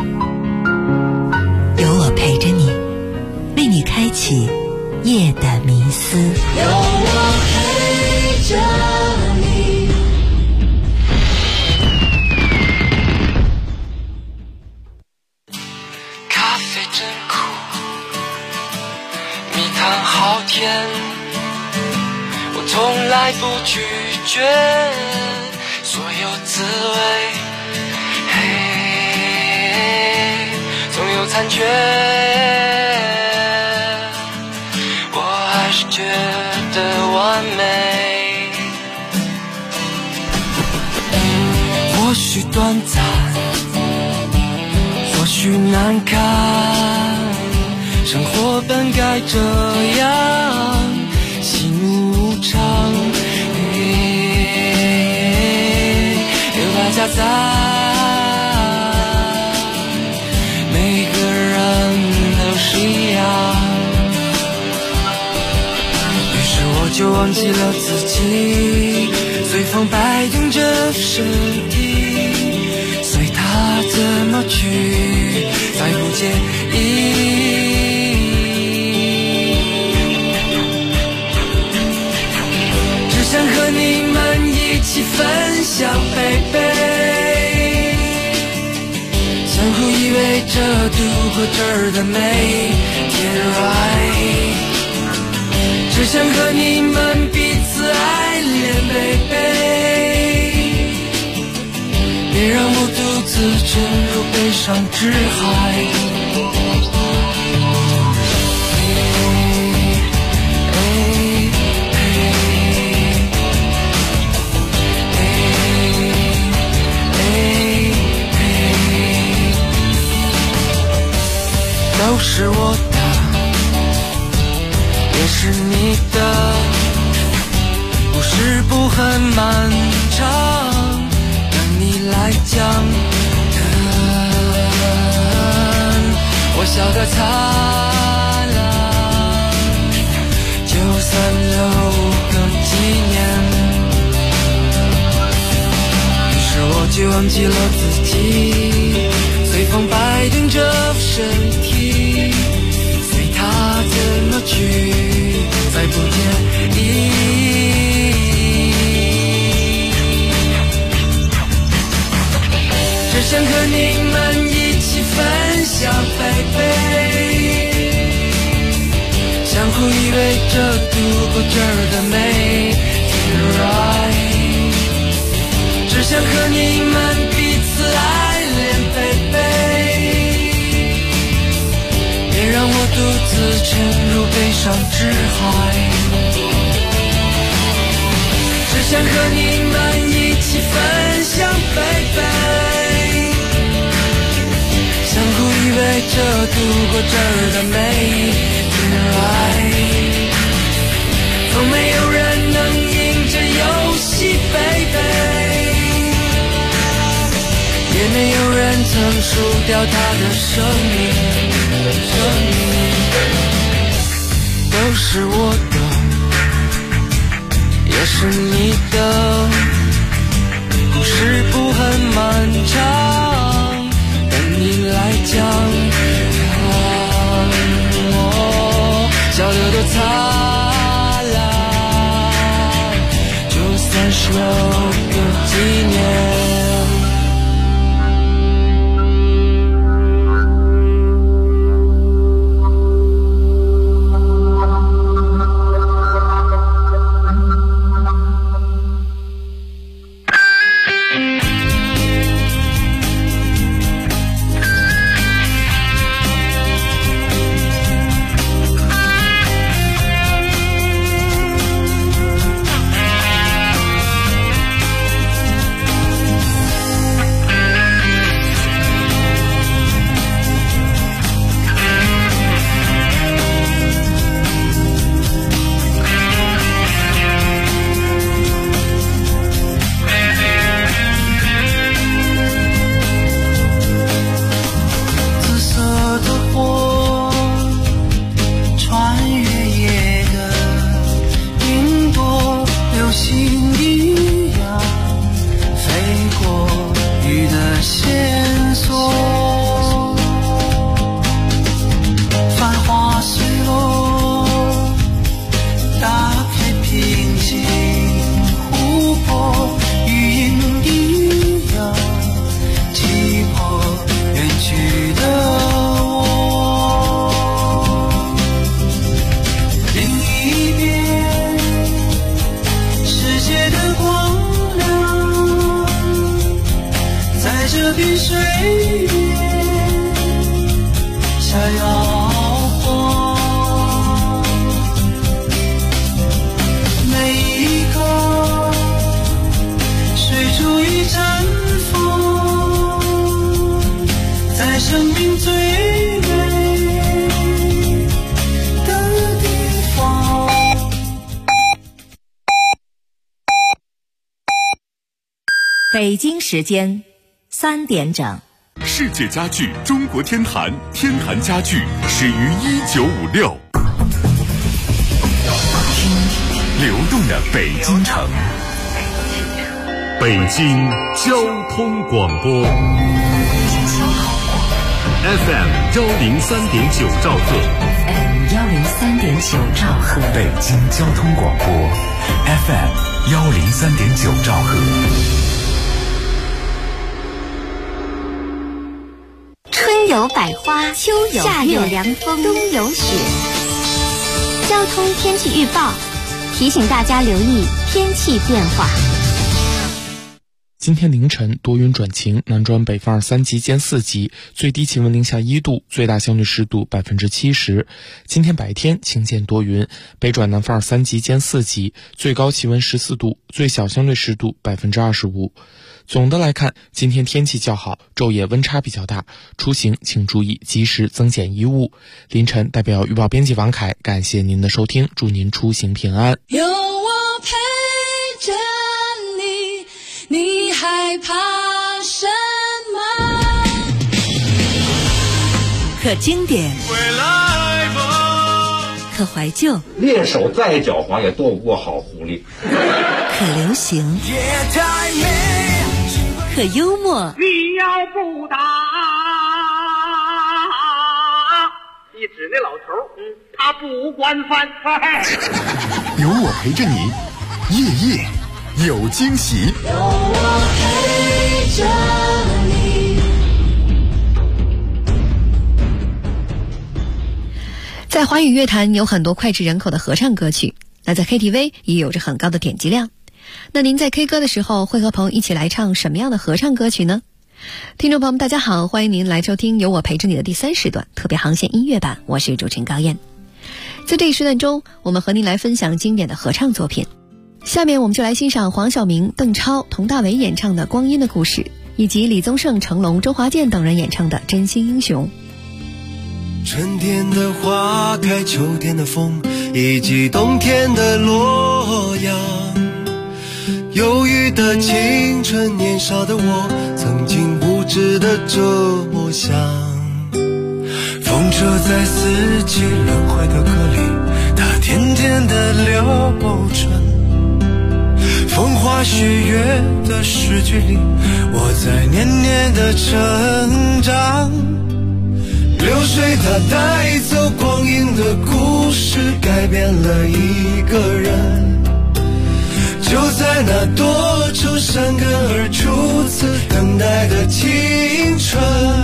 有我陪着你，为你开启夜的迷思。 有我陪着你。 咖啡真苦，蜜糖好甜，我从来不拒绝所有滋味，嘿，总有残缺，我还是觉得完美。或许短暂，或许难堪，生活本该这样，喜怒无常，有大家在，每个人都是一样。于是我就忘记了自己，随风摆动着身体，随它怎么去，再不介意。只想和你们一起分享，baby，相互依偎着度过这儿的每天，right。只想和你们彼此爱恋，baby，别让我独自沉入悲伤之海。都是我的，也是你的，故事不很漫长，等你来讲。我笑得灿烂，就算有个纪念。于是我就忘记了自己，随风摆动着身体，随它怎么去，再不介意。只想和你们一起分享，baby，相互依偎着度过这儿的每天，right。只想和你们彼此爱恋，baby，别让我独自沉入悲伤之海。只想和你们一起分享，baby，相互依偎着度过这儿的每天，right。从没有人能赢这游戏，baby，也没有人曾输掉他的生命，都是我的，也是你的，故事不很漫长，等你来讲。笑得多灿烂，就算是有个纪念。 岁月下摇晃，每一刻水出一阵风，在生命最美的地方。 北京时间3点整。 世界家具中国天坛，天坛家具始于1956。流动的北京城，北京交通广播 FM 103.9兆赫， 103.9兆赫， 北京交通广播 FM 103.9兆赫。 春有百花，秋有夏有凉风，冬有雪。交通天气预报提醒大家留意天气变化。 今天凌晨多云转晴，南转北风2、3级间4级，最低气温零下1度，最大相对湿度70%。今天白天晴间多云，北转南风2、3级间4级，最高气温14度，最小相对湿度25%。总的来看，今天天气较好，昼夜温差比较大，出行请注意及时增减衣物。凌晨代表预报编辑王凯，感谢您的收听，祝您出行平安。 有我陪着你，你害怕什么？ 可经典，可怀旧， 猎手再狡猾也斗不过好狐狸。 可流行，可幽默。 你要不打，一指那老头，他不惯犯。 有我陪着你，夜夜有惊喜。 有我陪着你。 在华语乐坛有很多脍炙人口的合唱歌曲，那在 KTV 也有着很高的点击量。那您在 K 歌的时候会和朋友一起来唱什么样的合唱歌曲呢？听众朋友们大家好，欢迎您来收听由我陪着你的第3时段特别航线音乐版，我是主持人高燕。在这一时段中，我们和您来分享经典的合唱作品。下面我们就来欣赏黄晓明、邓超、佟大为演唱的《光阴的故事》，以及李宗盛、成龙、周华健等人演唱的《真心英雄》。 春天的花开，秋天的风，以及冬天的洛阳。忧郁的青春，年少的我，曾经无知的这么想。风车在四季轮回的歌里，它甜甜的流转。风花雪月的诗句里，我在年年的成长。流水它带走光阴的故事，改变了一个人。就在那多愁善感而初次等待的青春。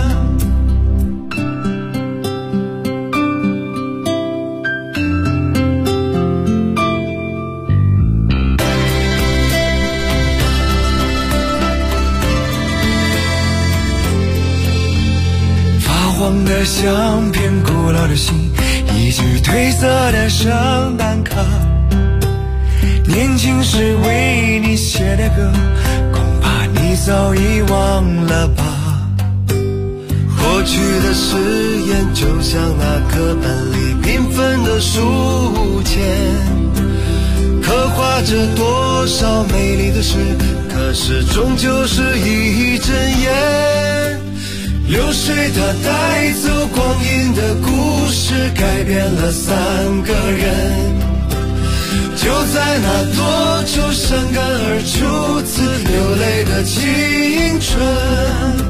发黄的相片，古老的信，一句褪色的圣诞卡。年轻时为你写的歌，恐怕你早已忘了吧。过去的誓言，就像那课本里缤纷的书签，刻画着多少美丽的诗，可是终究是一阵烟。流水它带走光阴的故事，改变了3个人。就在那多愁善感而初次流泪的青春。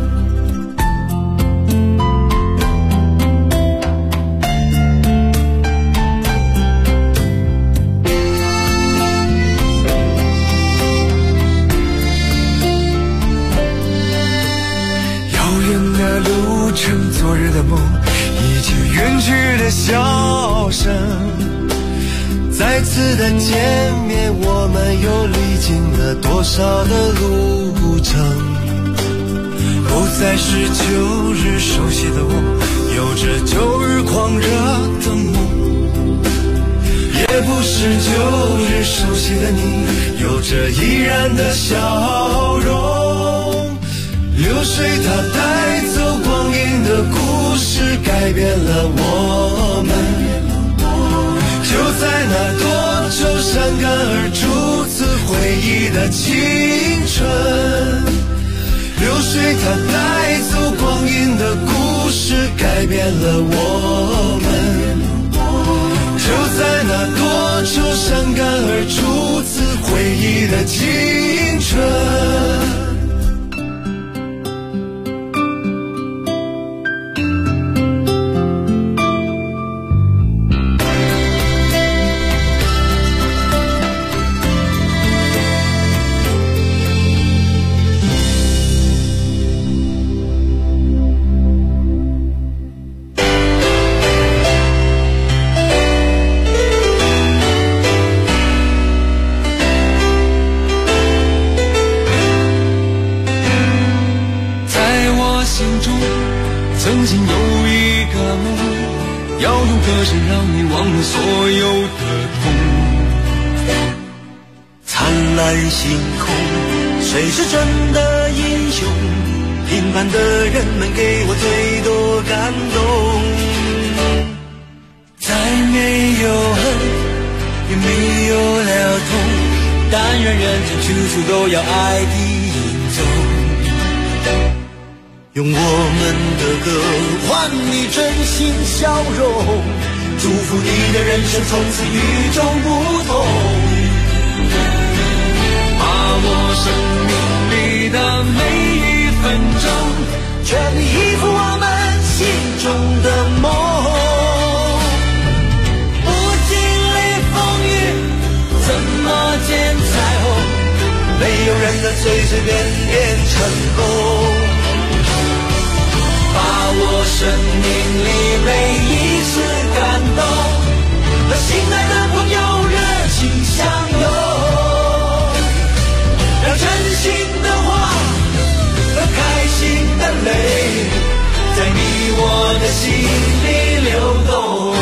路程，昨日的梦，一句远去的笑声。再次的见面，我们又历经了多少的路程？不再是旧日熟悉的我，有着旧日狂热的梦，也不是旧日熟悉的你，有着依然的笑容。流水它带走光阴的故事，改变了我们。就在那多愁善感而初次回忆的青春，流水它带走光阴的故事，改变了我们。就在那多愁善感而初次回忆的青春。曾经有一个梦，要用歌声让你忘了所有的痛。 灿烂星空，谁是真的英雄？平凡的人们给我最多感动。 再没有恨，也没有了痛，但愿人间处处都有爱的影踪。 用我们的歌换你真心笑容，祝福你的人生从此与众不同。 把握生命里的每一分钟， 全力以赴我们心中的梦。 不经历风雨，怎么见彩虹？ 没有人能随随便便成功。 把握生命里每一次感动，和心爱的朋友热情相拥，让真心的话和开心的泪，在你我的心里流动。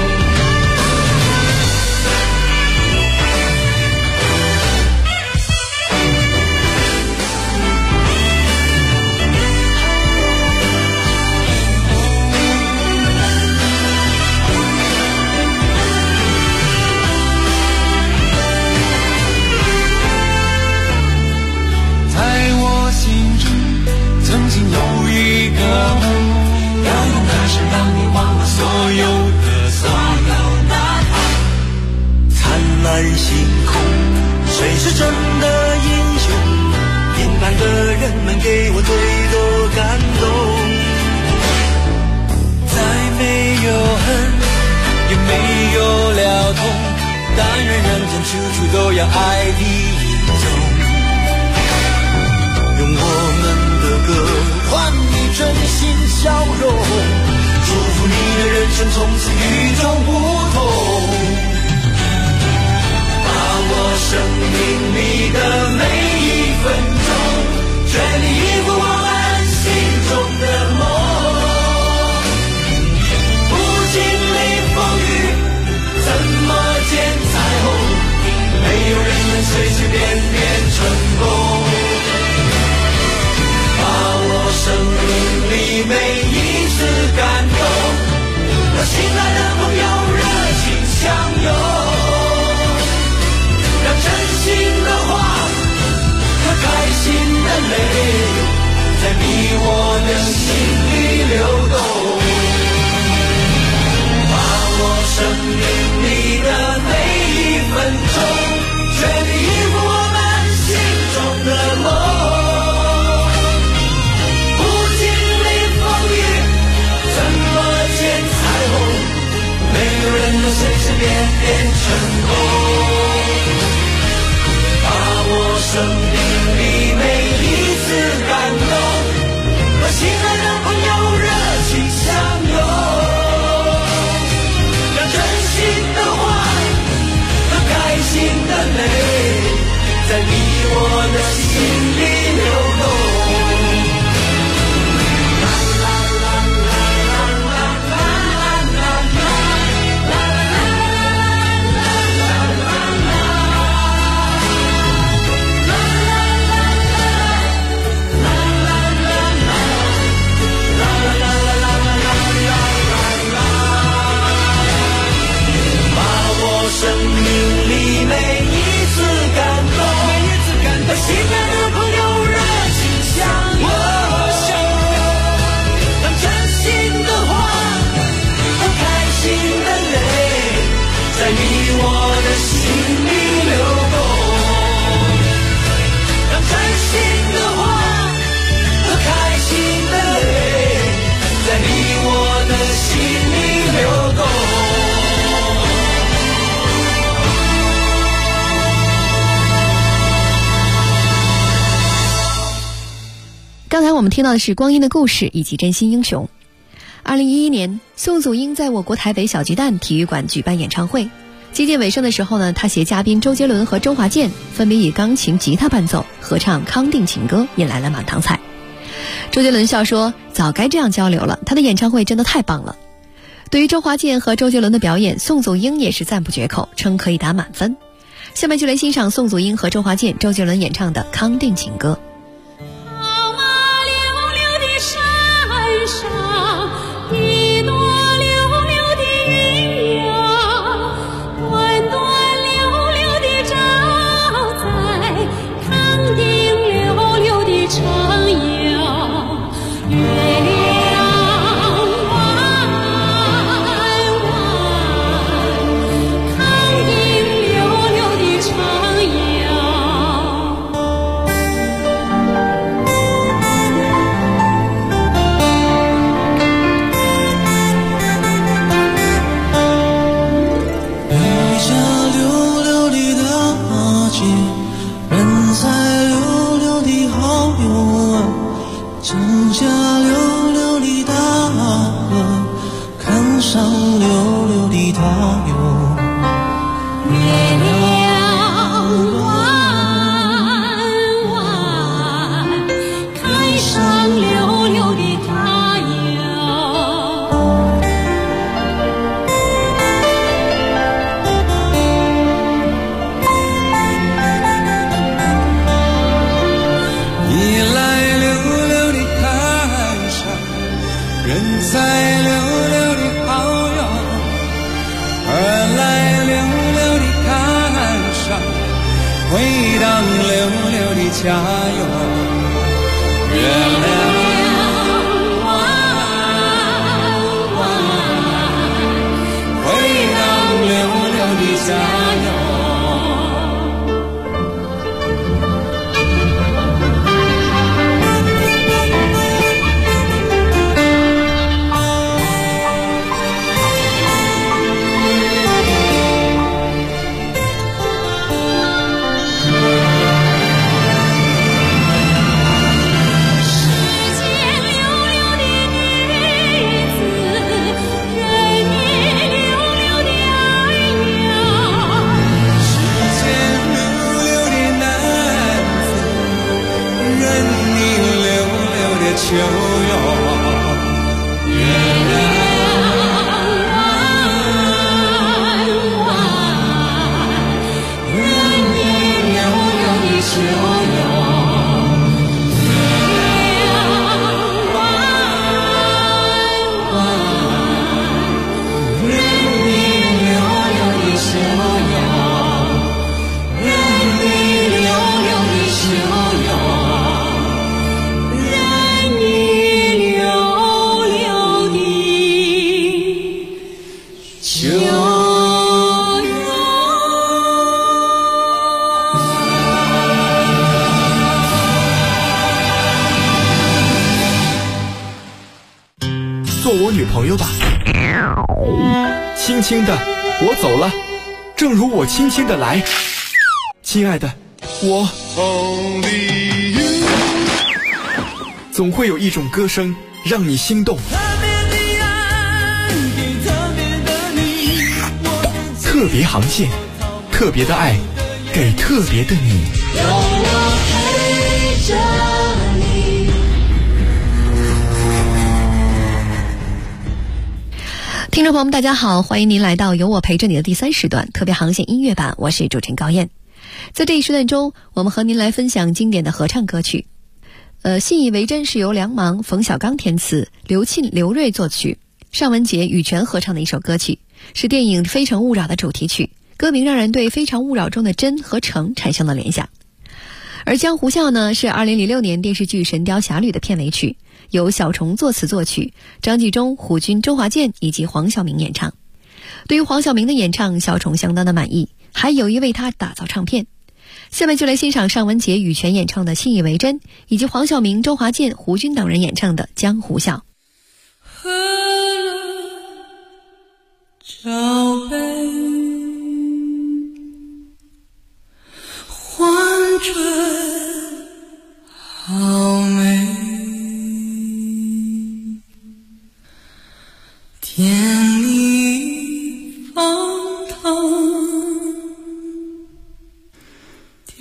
星空，谁是真的英雄？平凡的人们给我最多感动。 再没有恨，也没有了痛，但愿人间处处都有爱的影踪。 用我们的歌换你真心笑容，祝福你的人生从此与众不同。 把握生命里的每一分钟，全力以赴我们心中的梦。不经历风雨，怎么见彩虹？没有人能随随便便成功。把握生命里每一次感动，和心爱的朋友热情相拥。真心的话和开心的泪，在你我的心里流动。把握生命里的每一分钟，全力以赴我们心中的梦。不经历风雨，怎么见彩虹？没有人能随随便便成功。把握生命里每一次感动，和心爱的朋友热情相拥，让真心的话和开心的泪，在你我的心里流动。 我们听到的是光阴的故事以及真心英雄。2011年，宋祖英在我国台北小巨蛋体育馆举办演唱会，接近尾声的时候呢，他携嘉宾周杰伦和周华健分别以钢琴、吉他伴奏合唱《康定情歌》，引来了满堂彩。周杰伦笑说：“早该这样交流了，他的演唱会真的太棒了。”对于周华健和周杰伦的表演，宋祖英也是赞不绝口，称可以打满分。下面就来欣赏宋祖英和周华健、周杰伦演唱的《康定情歌》。 加油，月亮弯弯，回荡溜溜的加油。秋哟，月亮弯弯，任你溜溜的秋哟，月亮弯弯，任你溜溜的秋哟，任你溜溜的秋哟。 做我女朋友吧，轻轻的我走了，正如我轻轻的来，亲爱的，我总会有一种歌声让你心动，特别航线，特别的爱，给特别的你。有我陪着你。 听众朋友们大家好，欢迎您来到有我陪着你的第3时段特别航线音乐版，我是主持人高燕。在这一时段中，我们和您来分享经典的合唱歌曲。信以为真是由梁芒、冯小刚填词，刘沁、刘瑞作曲，尚雯婕、羽泉合唱的一首歌曲，是电影《非诚勿扰》的主题曲，歌名让人对《非诚勿扰》中的真和诚产生了联想。而江湖笑呢，是2006年电视剧《神雕侠侣》的片尾曲，由小虫作词作曲，张纪中、胡军、周华健以及黄晓明演唱。对于黄晓明的演唱，小虫相当的满意，还有意为他打造唱片。下面就来欣赏尚雯婕、羽泉演唱的《信以为真》，以及黄晓明、周华健、胡军等人演唱的《江湖笑》。 喝了酒杯，欢春好美。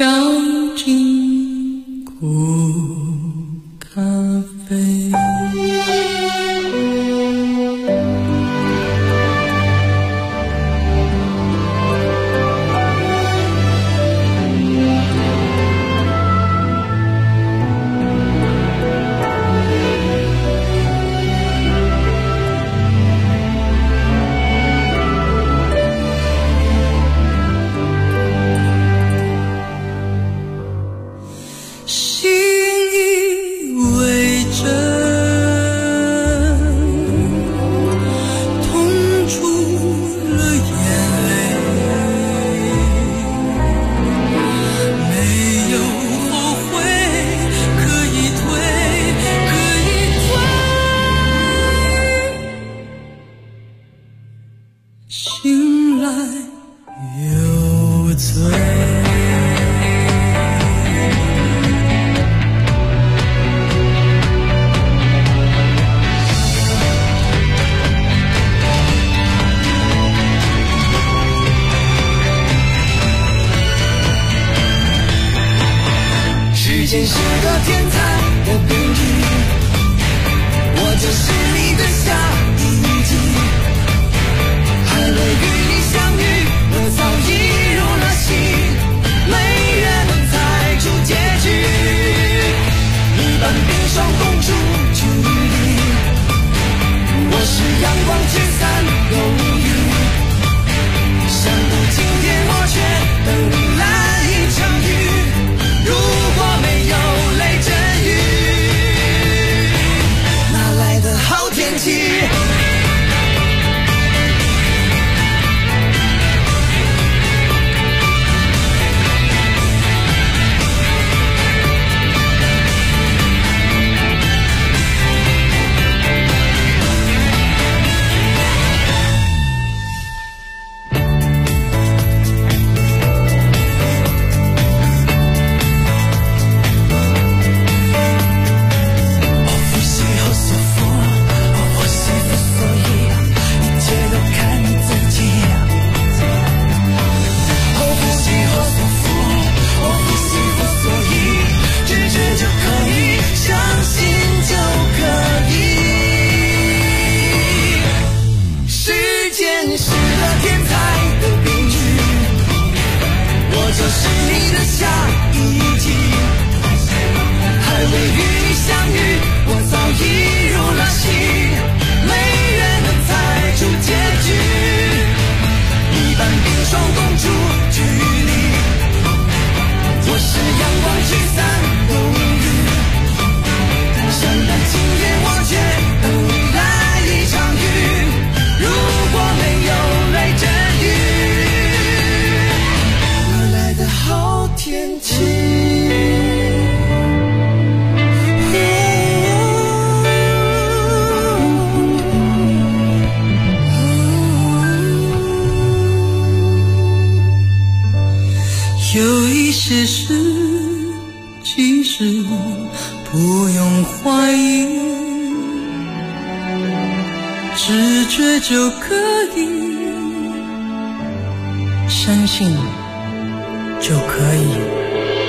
进苦咖啡。 醒来有罪。 时间是个天才的编剧，我就是你的下一集。还未与你相遇，我早已入了戏，没人能猜出结局。一般冰霜冻出距离，我是阳光驱散忧郁，山不经典我却等来一场雨。如果没有雷阵雨，哪来的好天气？ 有一些事，其实不用怀疑，直觉就可以，相信就可以。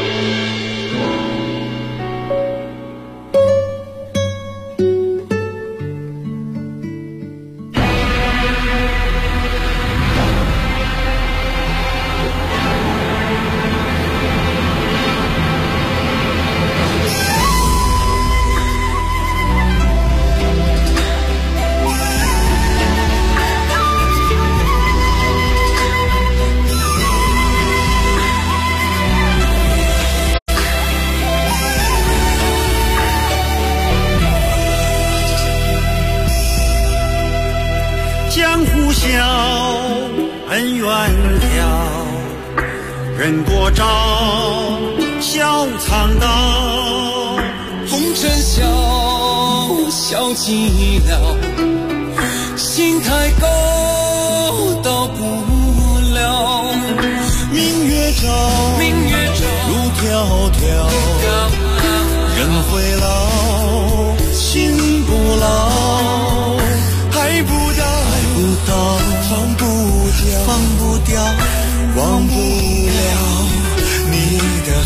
江湖笑，恩怨调，人过招，笑苍道。 红尘笑，笑寂寥，心太高，到不了。 明月照，路迢迢，人会老，心不老。爱不到，放不掉，忘不了你的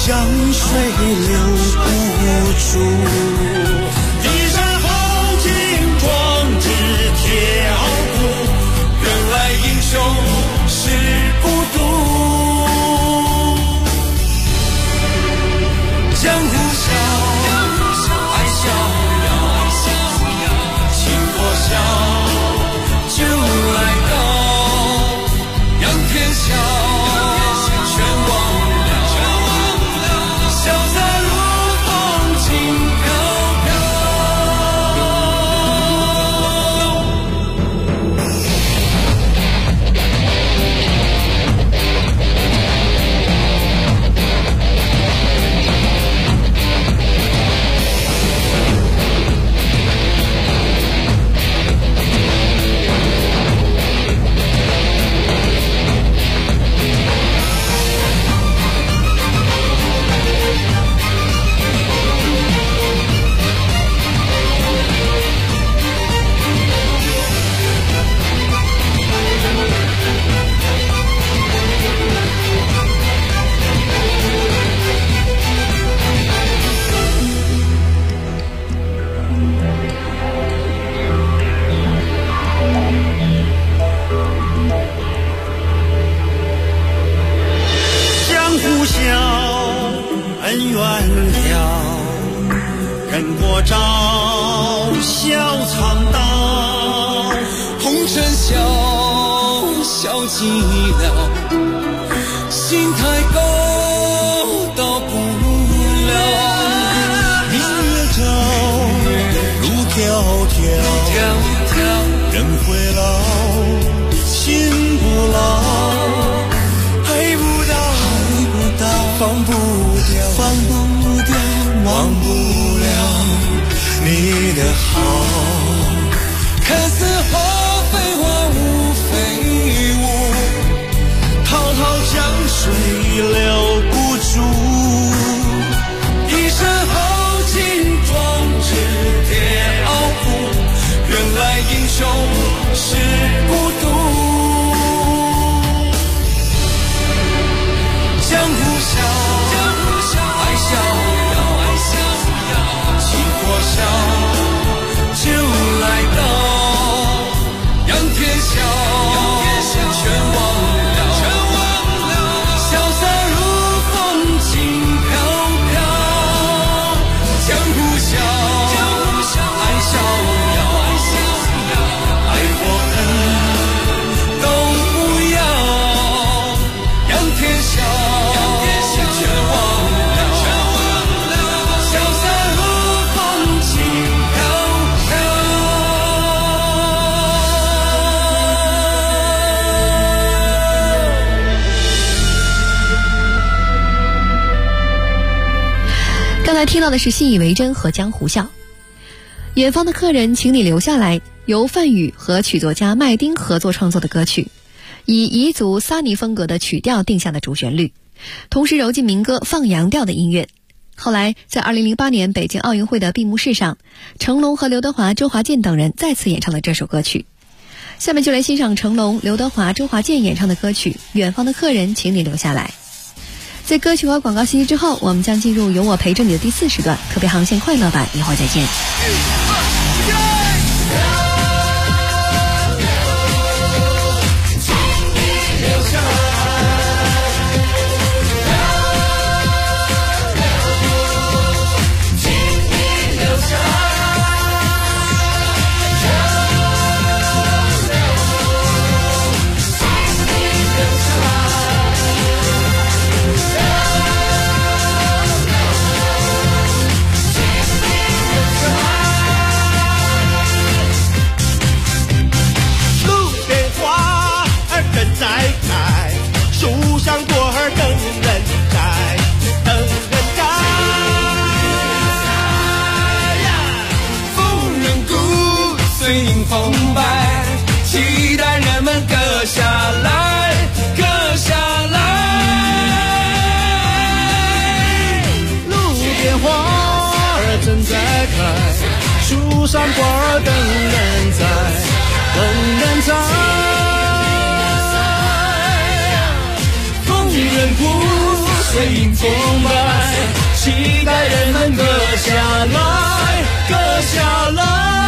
江水留不住。一山豪情壮志铁傲骨，原来英雄是孤独。江湖笑，爱逍遥，情破晓就来到，仰天笑。心太高到不了，明月照，路迢迢，人会老，心不老，爱不到，放不掉，忘不了你的好，看似花非花，雾非雾，滔滔江水留不住，一身豪情壮志铁傲骨，原来英雄是孤独。江湖笑，爱逍遥，情破晓就来到，仰天笑，全忘了，潇洒如风轻飘飘。江湖笑，爱逍遥，爱或恨都不要，仰天笑，全忘了，潇洒如风轻飘飘。 刚才听到的是信以为真和江湖笑。远方的客人，请你留下来，由范宇和曲作家麦丁合作创作的歌曲，以彝族萨尼风格的曲调定下的主旋律，同时揉进民歌放洋调的音乐。后来在2008年北京奥运会的闭幕式上，成龙和刘德华、周华健等人再次演唱了这首歌曲。下面就来欣赏成龙、刘德华、周华健演唱的歌曲《远方的客人，请你留下来》。在歌曲和广告信息之后，我们将进入有我陪着你的第4时段特别航线快乐版，一会儿再见。 澎湃，期待人们歌下来，歌下来。路边花儿正在开，树上花儿等人采，等人采。风人谷，随随迎风摆，期待人们歌下来，歌下来。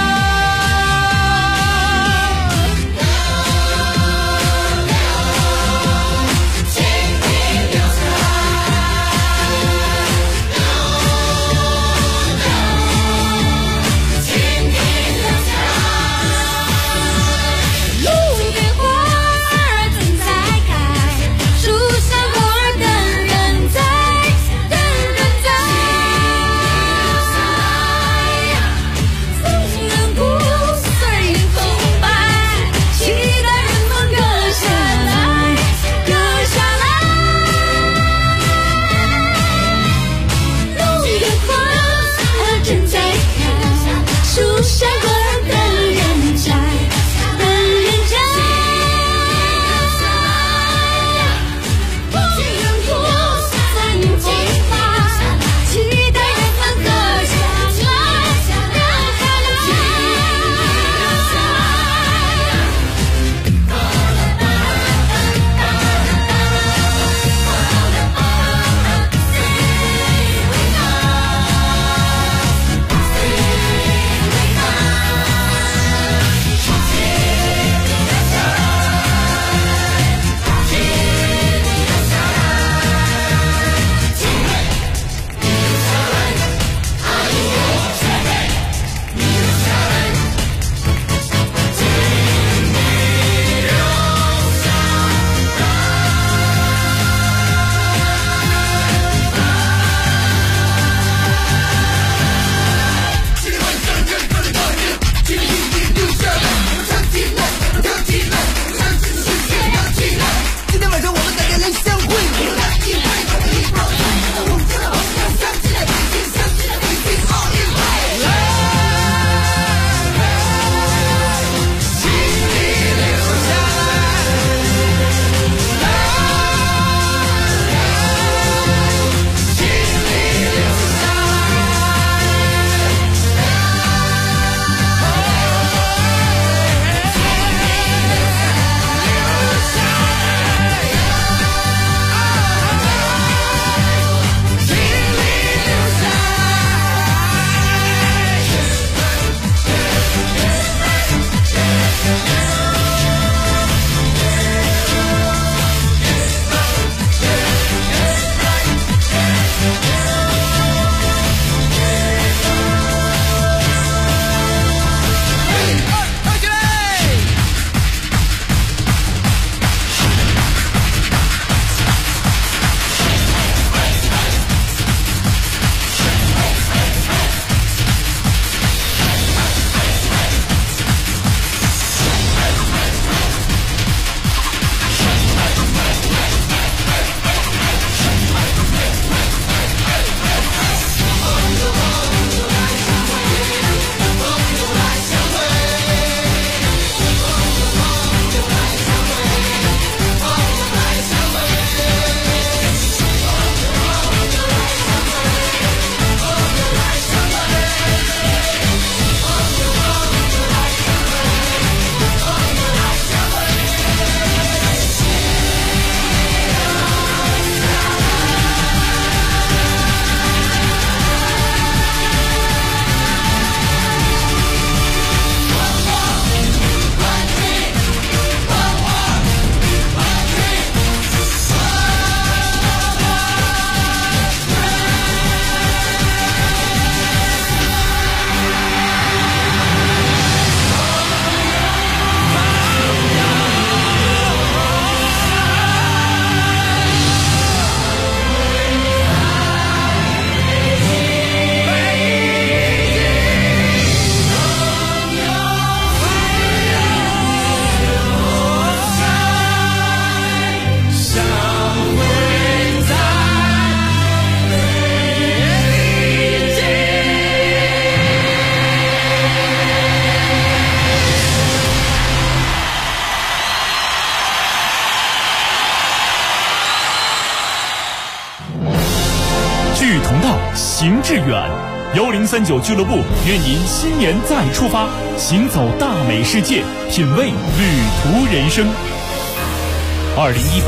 行致远，1039俱乐部愿您新年再出发，行走大美世界，品味旅途人生。2018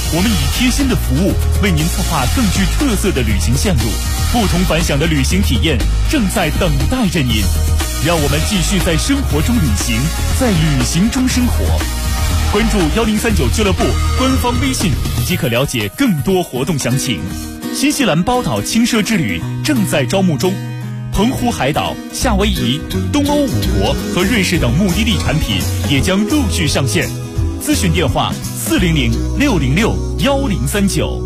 我们以贴心的服务为您策划更具特色的旅行线路，不同凡响的旅行体验正在等待着您。让我们继续在生活中旅行，在旅行中生活。关注1039俱乐部官方微信即可了解更多活动详情。新西兰包岛轻奢之旅正在招募中，澎湖海岛、夏威夷、东欧5国和瑞士等目的地产品也将陆续上线。咨询电话400-606-1039。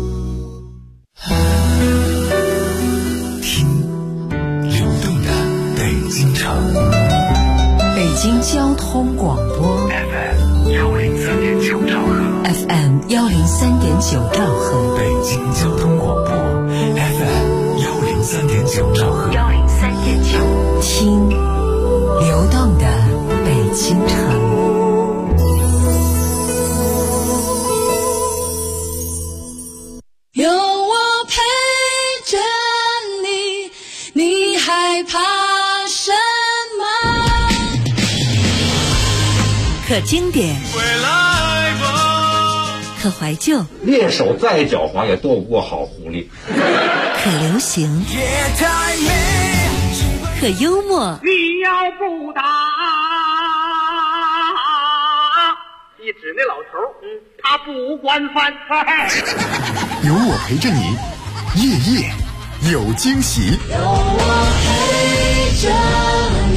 听流动的北京城， 北京交通广播 FM103.9兆赫 ，FM103.9兆赫， 北京交通广播 FM103.9兆赫 ，103.9，听流动的北京城。 有我陪着你，你害怕什么？ 可经典，可怀旧， 猎手再狡猾也斗不过好狐狸。 可流行，可幽默。 你要不打，你指那老头，他不管饭菜。 有我陪着你，夜夜有惊喜。 有我陪着你。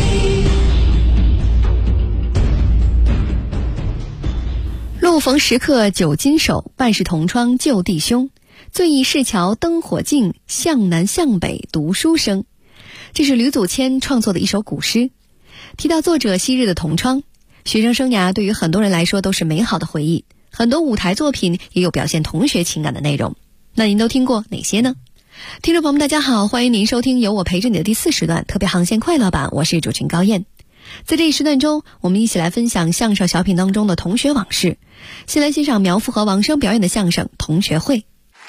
路逢时刻酒精手，万事同窗旧弟兄。醉意市桥灯火尽，向南向北读书声。这是吕祖谦创作的一首古诗，提到作者昔日的同窗。学生生涯对于很多人来说都是美好的回忆，很多舞台作品也有表现同学情感的内容。那您都听过哪些呢？听众朋友们大家好，欢迎您收听有我陪着你的第4时段特别航线快乐版，我是主持人高燕。在这一时段中，我们一起来分享相声小品当中的同学往事。先来欣赏苗阜和王声表演的相声《同学会》。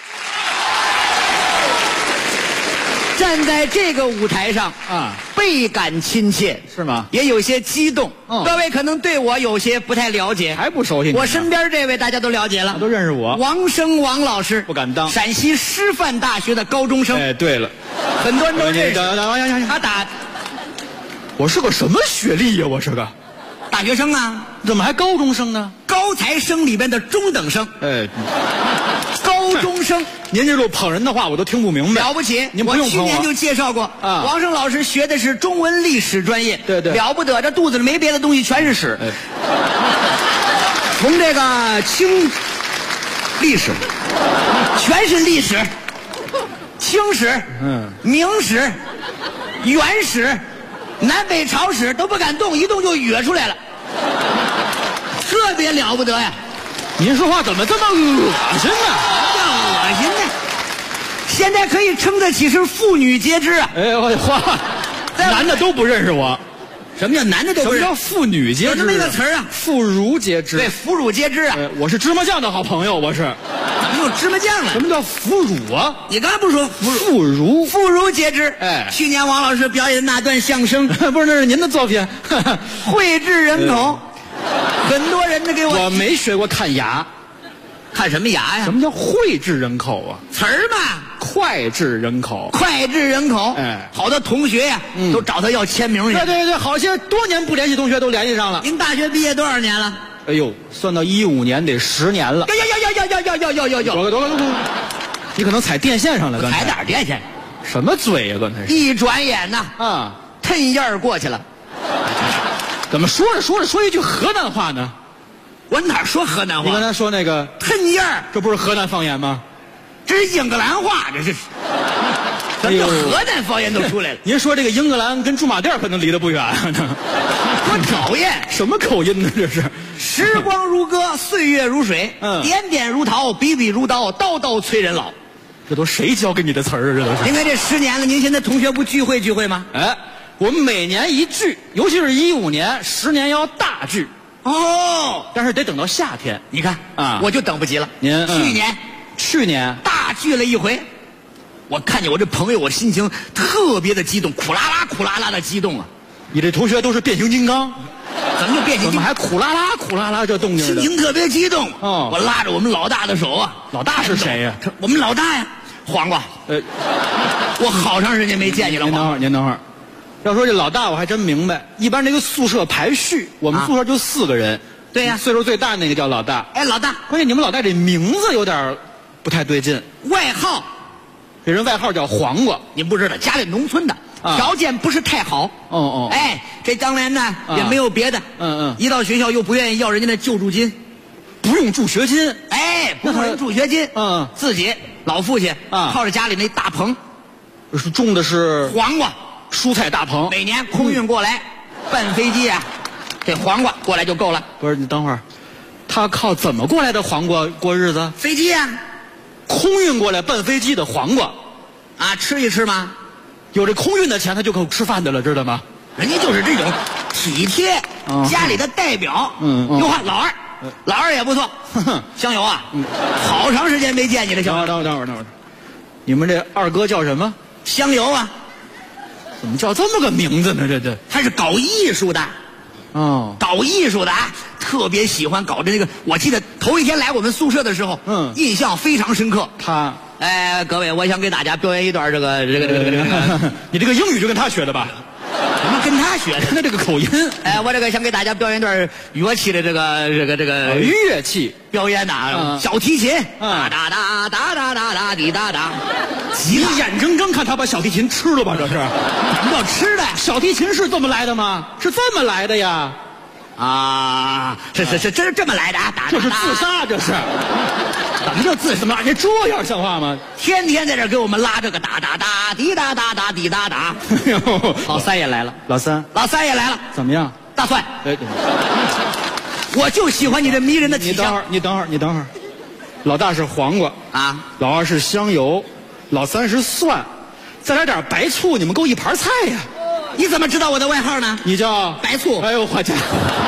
站在这个舞台上啊，倍感亲切， 是吗？ 也有些激动。各位可能对我有些不太了解， 还不熟悉你。 我身边这位大家都了解了， 都认识我。 王声王老师， 不敢当。 陕西师范大学的高中生。 哎，对了， 很多人都认识。他打， 我是个什么学历呀？我是个大学生啊。 怎么还高中生呢？ 高材生里边的中等生。 哎， 高中生。 您这种捧人的话我都听不明白。 了不起， 您不用捧我。 我去年就介绍过啊。 王声老师学的是中文历史专业， 对对， 了不得，这肚子里没别的东西，全是史。从这个清历史，全是历史，清史、明史、元史、南北朝史都不敢动，一动就哕出来了，特别了不得呀！ 您说话怎么这么恶心呢？ 恶心呢！现在可以称得起是妇女皆知啊！ 哎，我话，男的都不认识我。 什么叫男的都不认识？ 什么叫妇女皆知？ 有这么一个词啊， 妇孺皆知。 对，妇孺皆知啊！ 我是芝麻酱的好朋友，我是。 你有芝麻酱了？ 什么叫妇孺啊？ 你刚才不是说妇孺？ 妇孺皆知。 哎， 去年王老师表演的那段相声， 不是，那是您的作品， 脍炙人口。很多人都给我没学过看牙。 看什么牙呀？ 什么叫脍炙人口啊？ 词儿嘛， 脍炙人口， 脍炙人口。 哎， 好多同学呀，都找他要签名去。 对对对，好些多年不联系同学都联系上了。 您大学毕业多少年了？ 哎呦，算到15年得10年了。 要， 多，你可能踩电线上了，刚才踩哪儿电线？ 什么嘴呀？刚才一转眼呐，腾燕儿过去了。 怎么说着说一句河南话呢？ 我哪说河南话？ 你刚才说那个腾燕儿， 这不是河南方言吗？ 这是英格兰话，这是。怎么河南方言都出来了？ 您说这个英格兰跟驻马店可能离得不远啊？ 我讨厌， 什么口音呢？这是。 时光如歌，岁月如水，点点如桃，笔笔如刀，刀刀催人老。 这都谁教给你的词儿啊？这都是。 您看这10年了，您现在同学不聚会吗？ 哎，我们每年一聚，尤其是15年、10年要大聚。 哦， 但是得等到夏天。 你看啊，我就等不及了。 您去年大聚了一回，我看见我这朋友，我心情特别的激动，苦啦啦的激动啊！ 你这同学都是变形金刚， 怎么就变起？ 怎么还苦啦啦苦啦啦这动静？ 心情特别激动。 哦， 我拉着我们老大的手啊。 老大是谁呀？ 我们老大呀，黄瓜。我好长时间没见你了。 您等会儿。要说这老大，我还真明白。一般这个宿舍排序，我们宿舍就4个人。 对呀， 岁数最大那个叫老大。 哎，老大。 关键你们老大这名字有点不太对劲。 外号， 这人外号叫黄瓜。 您不知道，家里农村的，条件不是太好。 哦。 哎，这当年呢也没有别的。一到学校又不愿意要人家的救助金， 不用助学金。 哎，不用人助学金。自己老父亲靠着家里那大棚， 是种的是黄瓜。 蔬菜大棚， 每年空运过来，奔飞机啊，这黄瓜过来就够了。 不是，你等会儿，他靠怎么过来的黄瓜过日子？ 飞机啊， 空运过来奔飞机的黄瓜， 啊，吃一吃吗？ 有这空运的钱，他就够吃饭的了，知道吗？ 人家就是这种体贴，家里的代表。哟呵，老二也不错。香油啊，好长时间没见你了，香油。 等会儿，你们这二哥叫什么？ 香油啊。 怎么叫这么个名字呢？这他是搞艺术的，搞艺术的啊，特别喜欢搞这个。我记得头一天来我们宿舍的时候，印象非常深刻。 他， 各位，我想给大家表演一段这个， 你这个英语就跟他学的吧？ 怎么跟他学的？ 那这个口音。 我这个想给大家表演一段乐器的这个乐器表演的，小提琴，哒哒哒哒哒哒哒滴哒哒。 你眼睁睁看他把小提琴吃了吧？这是怎么叫吃的？ 小提琴是这么来的吗？是这么来的呀？ 啊，这是这么来的啊！ 这是自杀，这是。怎么就自什么？你这样像话吗？ 天天在这给我们拉这个哒哒哒滴哒哒哒滴哒哒。老三也来了， 老三也来了，怎么样？ 大蒜。我就喜欢你这迷人的体香。 你等会儿，老大是黄瓜啊， 老二是香油，老三是蒜，再来点白醋，你们够一盘菜呀！ 你怎么知道我的外号呢？ 你叫白醋。 哎呦我家。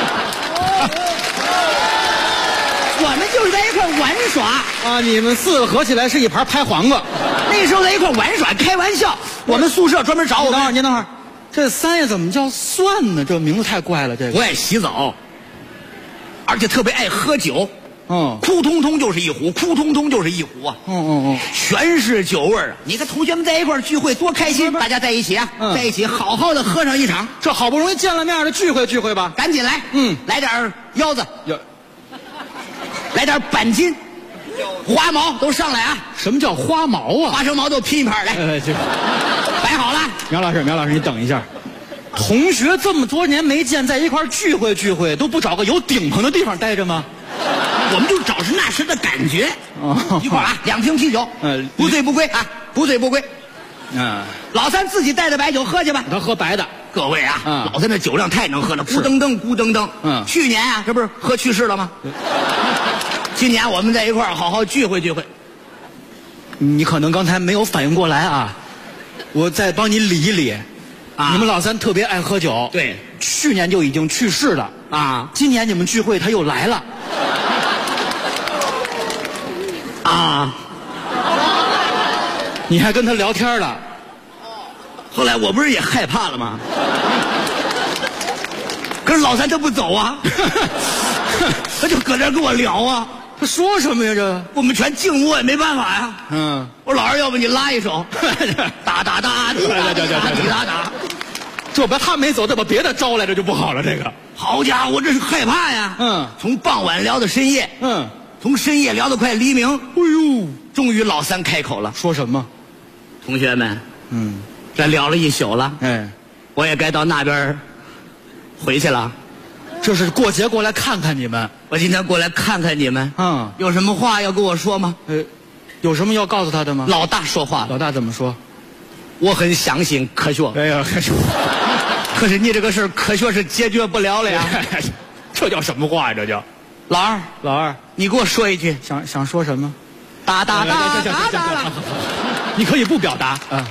我们就是在一块玩耍啊！你们4个合起来是一盘拍黄瓜。 那时候在一块玩耍开玩笑，我们宿舍专门找我们。 您等会儿，这三爷怎么叫蒜呢？这名字太怪了。这个不爱洗澡，而且特别爱喝酒。哭通通就是一壶，哭通通就是一壶啊。全是酒味儿啊！你看同学们在一块聚会多开心，大家在一起啊，在一起好好的喝上一场。 这好不容易见了面的聚会吧， 赶紧来，来点腰子。来点板筋，花毛都上来啊！ 什么叫花毛啊？ 花生毛都拼一盘来，摆好了。 苗老师，你等一下。同学这么多年没见，在一块聚会，都不找个有顶棚的地方待着吗？ 我们就找是那时的感觉。一会儿啊，2瓶啤酒，不醉不归啊，不醉不归。老三自己带的白酒喝去吧， 他喝白的。 各位啊，老三的酒量太能喝了，咕噔噔。去年啊，这不是喝去世了吗？今年我们在一块儿好好聚会。 你可能刚才没有反应过来啊，我再帮你理一理。你们老三特别爱喝酒， 对， 去年就已经去世了啊。 今年你们聚会他又来了啊， 你还跟他聊天了。 后来我不是也害怕了吗？可是老三他不走啊，他就搁这跟我聊啊。 他说什么呀？这我们全静默，也没办法呀。我说老二，要不你拉一首，哒哒哒滴哒哒。 这把他没走，再把别的招来，这就不好了。这个好家伙，这是害怕呀。从傍晚聊到深夜，从深夜聊到快黎明。哎呦，终于老三开口了， 说什么？ 同学们，这聊了一宿了，我也该到那边回去了。 这是过节过来看看你们， 我今天过来看看你们。有什么话要跟我说吗？ 有什么要告诉他的吗？ 老大说话了。 老大怎么说？ 我很相信科学。 哎呀， 可是你这个事儿，科学是解决不了了呀。 这叫什么话呀？这叫老二，你给我说一句， 想说什么？ 哒哒哒。 你可以不表达啊。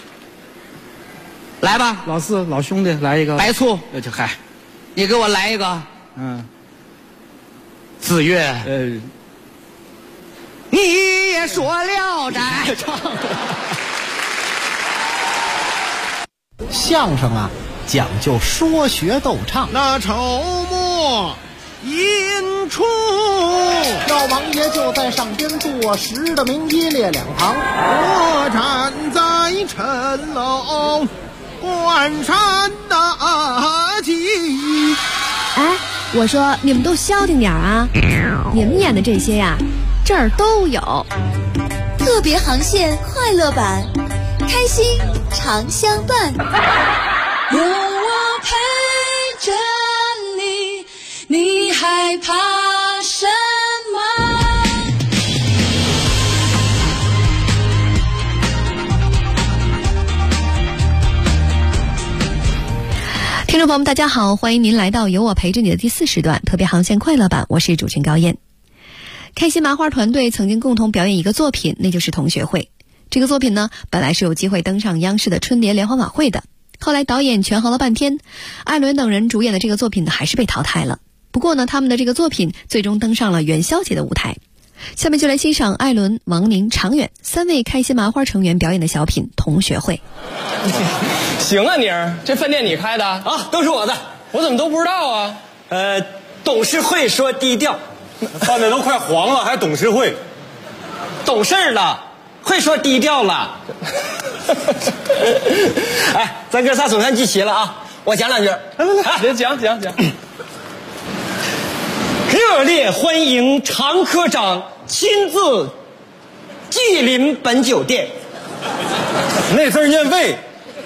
来吧， 老四老兄弟，来一个白醋。 嗨， 你给我来一个。子越。你也说聊斋。 相声啊， 讲究说学逗唱。 那筹末引出， 老王爷就在上边坐实的名一列两旁， 我站在城楼观山大计。 哎，我说你们都消停点啊！你们演的这些呀，这儿都有。 特别航线快乐版，开心常相伴。 有我陪着你，你害怕什么？ 听众朋友们，大家好，欢迎您来到有我陪着你的第4时段特别航线快乐版，我是主持人高燕。开心麻花团队曾经共同表演一个作品，那就是同学会。这个作品呢，本来是有机会登上央视的春节联欢晚会的，后来导演权衡了半天，艾伦等人主演的这个作品呢，还是被淘汰了。不过呢，他们的这个作品最终登上了元宵节的舞台。下面就来欣赏艾伦、王宁、常远3位开心麻花成员表演的小品《同学会》。 行啊，妮儿，这饭店你开的啊？都是我的， 我怎么都不知道啊？ 董事会说低调， 饭店都快黄了，还董事会？ 懂事了，会说低调了。哎，咱哥仨总算集齐了啊！我讲两句。 来，讲。 热烈欢迎常科长亲自莅临本酒店。 那字念位。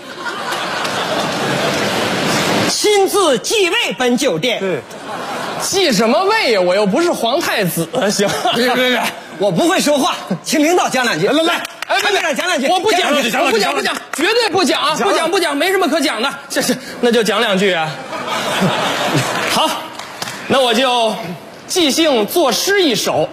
亲自继位本酒店。 对， 继什么位呀？我又不是皇太子。行， 别，我不会说话，请领导讲两句。来，班长讲两句。 我不讲，绝对不讲啊！不讲，没什么可讲的。那就讲两句啊。好，那我就即兴作诗一首。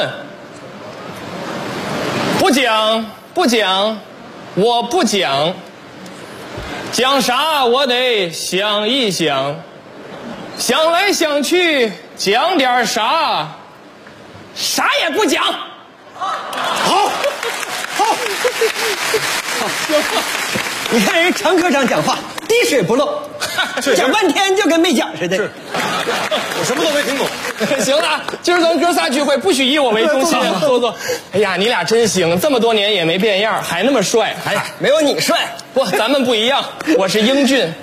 不讲，我不讲。讲啥我得想一想，想来想去讲点啥也不讲。 好，你看人常科长讲话滴水不漏，讲半天就跟没讲似的。 我什么都没听懂。 行了，今儿咱哥仨聚会不许以我为中心。坐。哎呀，你俩真行，这么多年也没变样，还那么帅。 哎，没有你帅。 不，咱们不一样，我是英俊。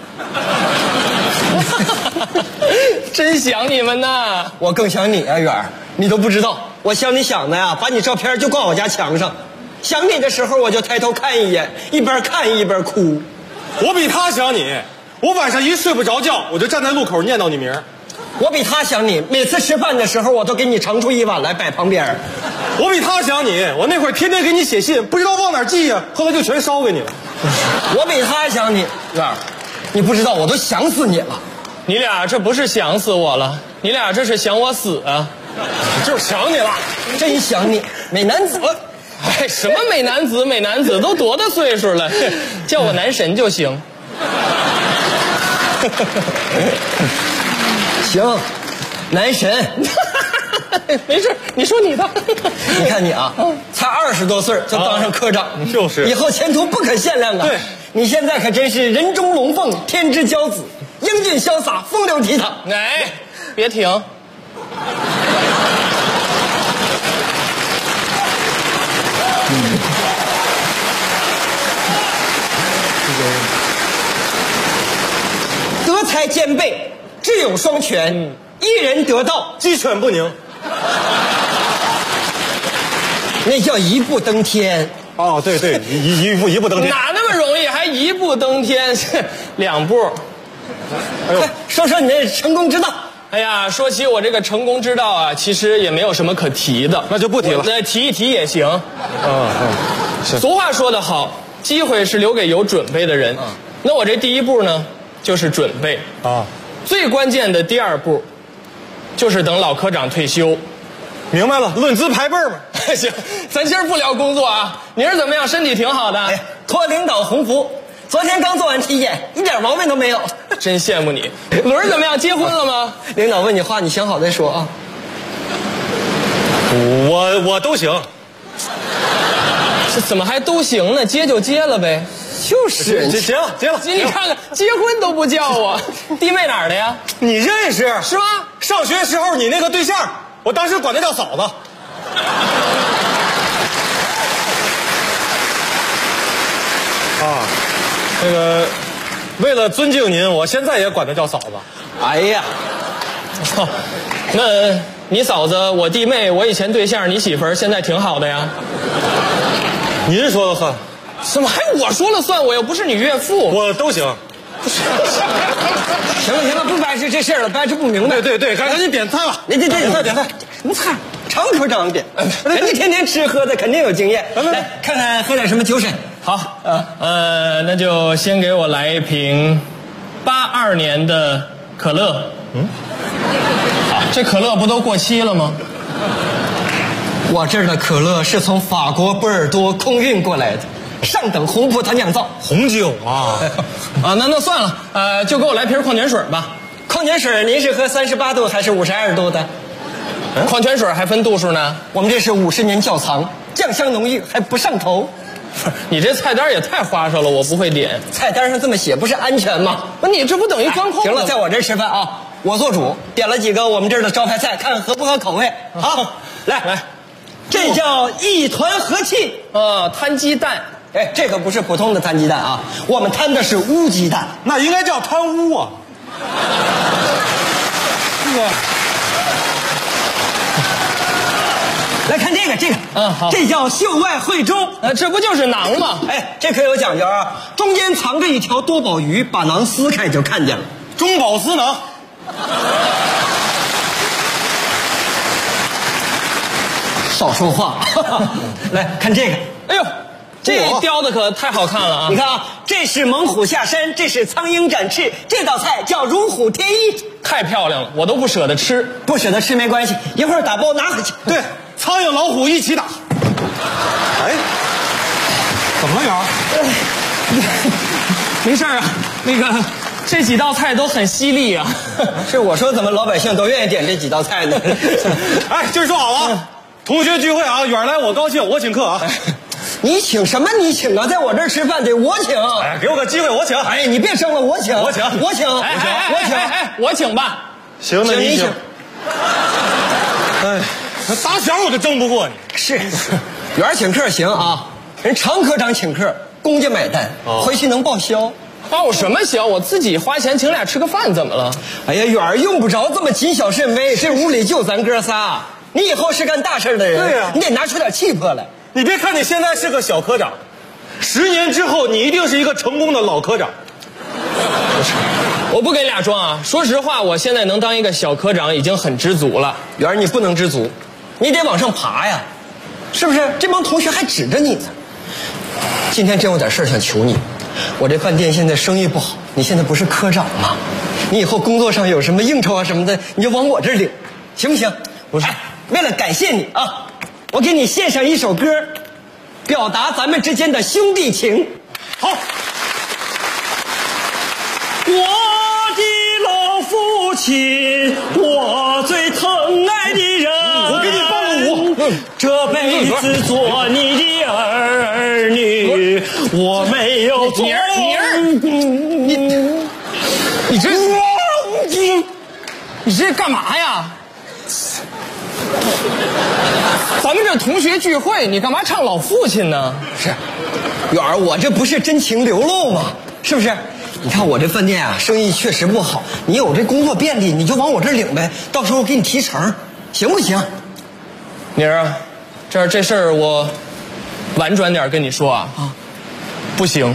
真想你们呐！ 我更想你啊，远儿，你都不知道，我想你想的呀，把你照片就挂我家墙上。想你的时候我就抬头看一眼，一边看一边哭。 我比他想你，我晚上一睡不着觉，我就站在路口念叨你名儿。 我比他想你，每次吃饭的时候我都给你盛出一碗来摆旁边。 我比他想你，我那会儿天天给你写信，不知道往哪儿寄呀，后来就全烧给你了。 我比他想你，远儿，你不知道我都想死你了。 你俩这不是想死我了，你俩这是想我死啊！ 就是想你了， 真想你，美男子。 哎，什么美男子都多大岁数了，叫我男神就行。 行，男神。 没事，你说你的。 你看你啊，才20多岁就当上科长， 就是以后前途不可限量啊。 对， 你现在可真是人中龙凤，天之骄子，英俊潇洒，风流倜傥。 哎，别停。 德才兼备，智勇双全，一人得道， 鸡犬不宁。 那叫一步登天。 哦，对，一步登天。 哪那么容易？还一步登天？2步。 哎呦，说说你的成功之道。 哎呀，说起我这个成功之道啊，其实也没有什么可提的。 那就不提了。 提一提也行。 行。 俗话说得好，机会是留给有准备的人。那我这第一步呢，就是准备啊。最关键的第2步，就是等老科长退休。 明白了，论资排辈嘛。 行，咱今儿不聊工作啊。您是怎么样？身体挺好的。 哎，托领导鸿福。昨天刚做完体检，一点毛病都没有。 真羡慕你。轮怎么样？结婚了吗？ 领导问你话，你想好再说啊。 我都行。 这怎么还都行呢？接就接了呗。 就是行了，你看看，结婚都不叫我，弟妹哪儿的呀？ 你认识是吧？ 上学时候你那个对象，我当时管他叫嫂子。啊，那个，为了尊敬您，我现在也管他叫嫂子。 哎呀， 那你嫂子、我弟妹、我以前对象、你媳妇儿，现在挺好的呀？ 您说了算。 怎么还我说了算？我又不是你岳父。 我都行。 行了，不掰扯这事儿了，掰扯不明白。 对，赶紧点菜吧。 点菜。什么菜？常科长点，人家天天吃喝的，肯定有经验。来看看喝点什么酒水。 好，那就先给我来一瓶82年的可乐。好，这可乐不都过期了吗？ 我这儿的可乐是从法国波尔多空运过来的，上等红葡萄酿造。 红酒啊！ 那算了，就给我来瓶矿泉水吧。 矿泉水您是喝38度还是52度的？ 矿泉水还分度数呢？ 我们这是50年窖藏，酱香浓郁还不上头。 你这菜单也太花哨了，我不会点。 菜单上这么写不是安全吗？ 你这不等于钻空子？ 行了，在我这儿吃饭啊，我做主，点了几个我们这儿的招牌菜，看看合不合口味。好，来，这叫一团和气。 摊鸡蛋。 哎，这可不是普通的摊鸡蛋啊，我们摊的是乌鸡蛋， 那应该叫摊乌啊。 来看这个， 好， 这叫袖外慧中， 这不就是馕吗？ 哎，这可有讲究啊，中间藏着一条多宝鱼，把馕撕开就看见了， 中饱私囊。 少说话。来看这个， 哎呦，这雕的可太好看了啊！ 你看啊，这是猛虎下山，这是苍鹰展翅，这道菜叫如虎添翼， 太漂亮了，我都不舍得吃。 不舍得吃没关系，一会儿打包拿回去。 对，苍蝇老虎一起打。哎，怎么了，圆？ 没事啊，那个这几道菜都很犀利啊。 是我说，怎么老百姓都愿意点这几道菜呢？ 哎，今儿说好了，同学聚会啊，远来我高兴，我请客啊。 你请什么？你请啊，在我这儿吃饭得我请。 哎，给我个机会，我请。 哎，你别生了，我请。我请吧。 行，那你请。哎，打小我就争不过你。 是，元儿请客行啊，人常科长请客，公家买单，回去能报销。 报什么销？我自己花钱请俩吃个饭，怎么了？ 哎呀，元儿用不着这么谨小慎微，这屋里就咱哥仨。你以后是干大事的人， 对呀， 你得拿出点气魄来。 你别看你现在是个小科长，10年之后你一定是一个成功的老科长。 不是，我不跟你俩装啊！说实话，我现在能当一个小科长已经很知足了。 元儿，你不能知足，你得往上爬呀，是不是？这帮同学还指着你呢。今天真有点事儿想求你，我这饭店现在生意不好，你现在不是科长吗？你以后工作上有什么应酬啊什么的，你就往我这儿领，行不行？ 不是， 为了感谢你啊，我给你献上一首歌，表达咱们之间的兄弟情。 好。 我的老父亲，我最疼爱的人， 我给你伴个舞。 这辈子做你的儿女，我没有做。 你这干嘛呀？咱们这同学聚会，你干嘛唱老父亲呢？ 是，远儿，我这不是真情流露吗？是不是？你看我这饭店啊，生意确实不好，你有这工作便利，你就往我这儿领呗，到时候我给你提成，行不行？ 宁儿啊，这事儿我婉转点跟你说啊，不行。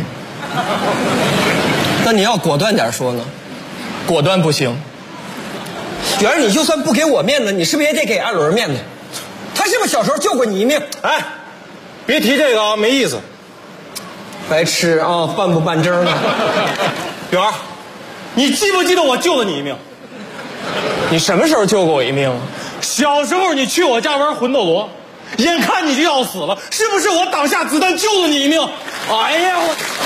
那你要果断点说呢？ 果断不行。 远儿，你就算不给我面子，你是不是也得给二轮面子？他是不是小时候救过你一命？ 哎，别提这个啊，没意思。 白痴啊，半不半真呢？ 远儿，你记不记得我救了你一命？ 你什么时候救过我一命？ 小时候你去我家玩魂斗罗，眼看你就要死了，是不是我挡下子弹救了你一命？哎呀，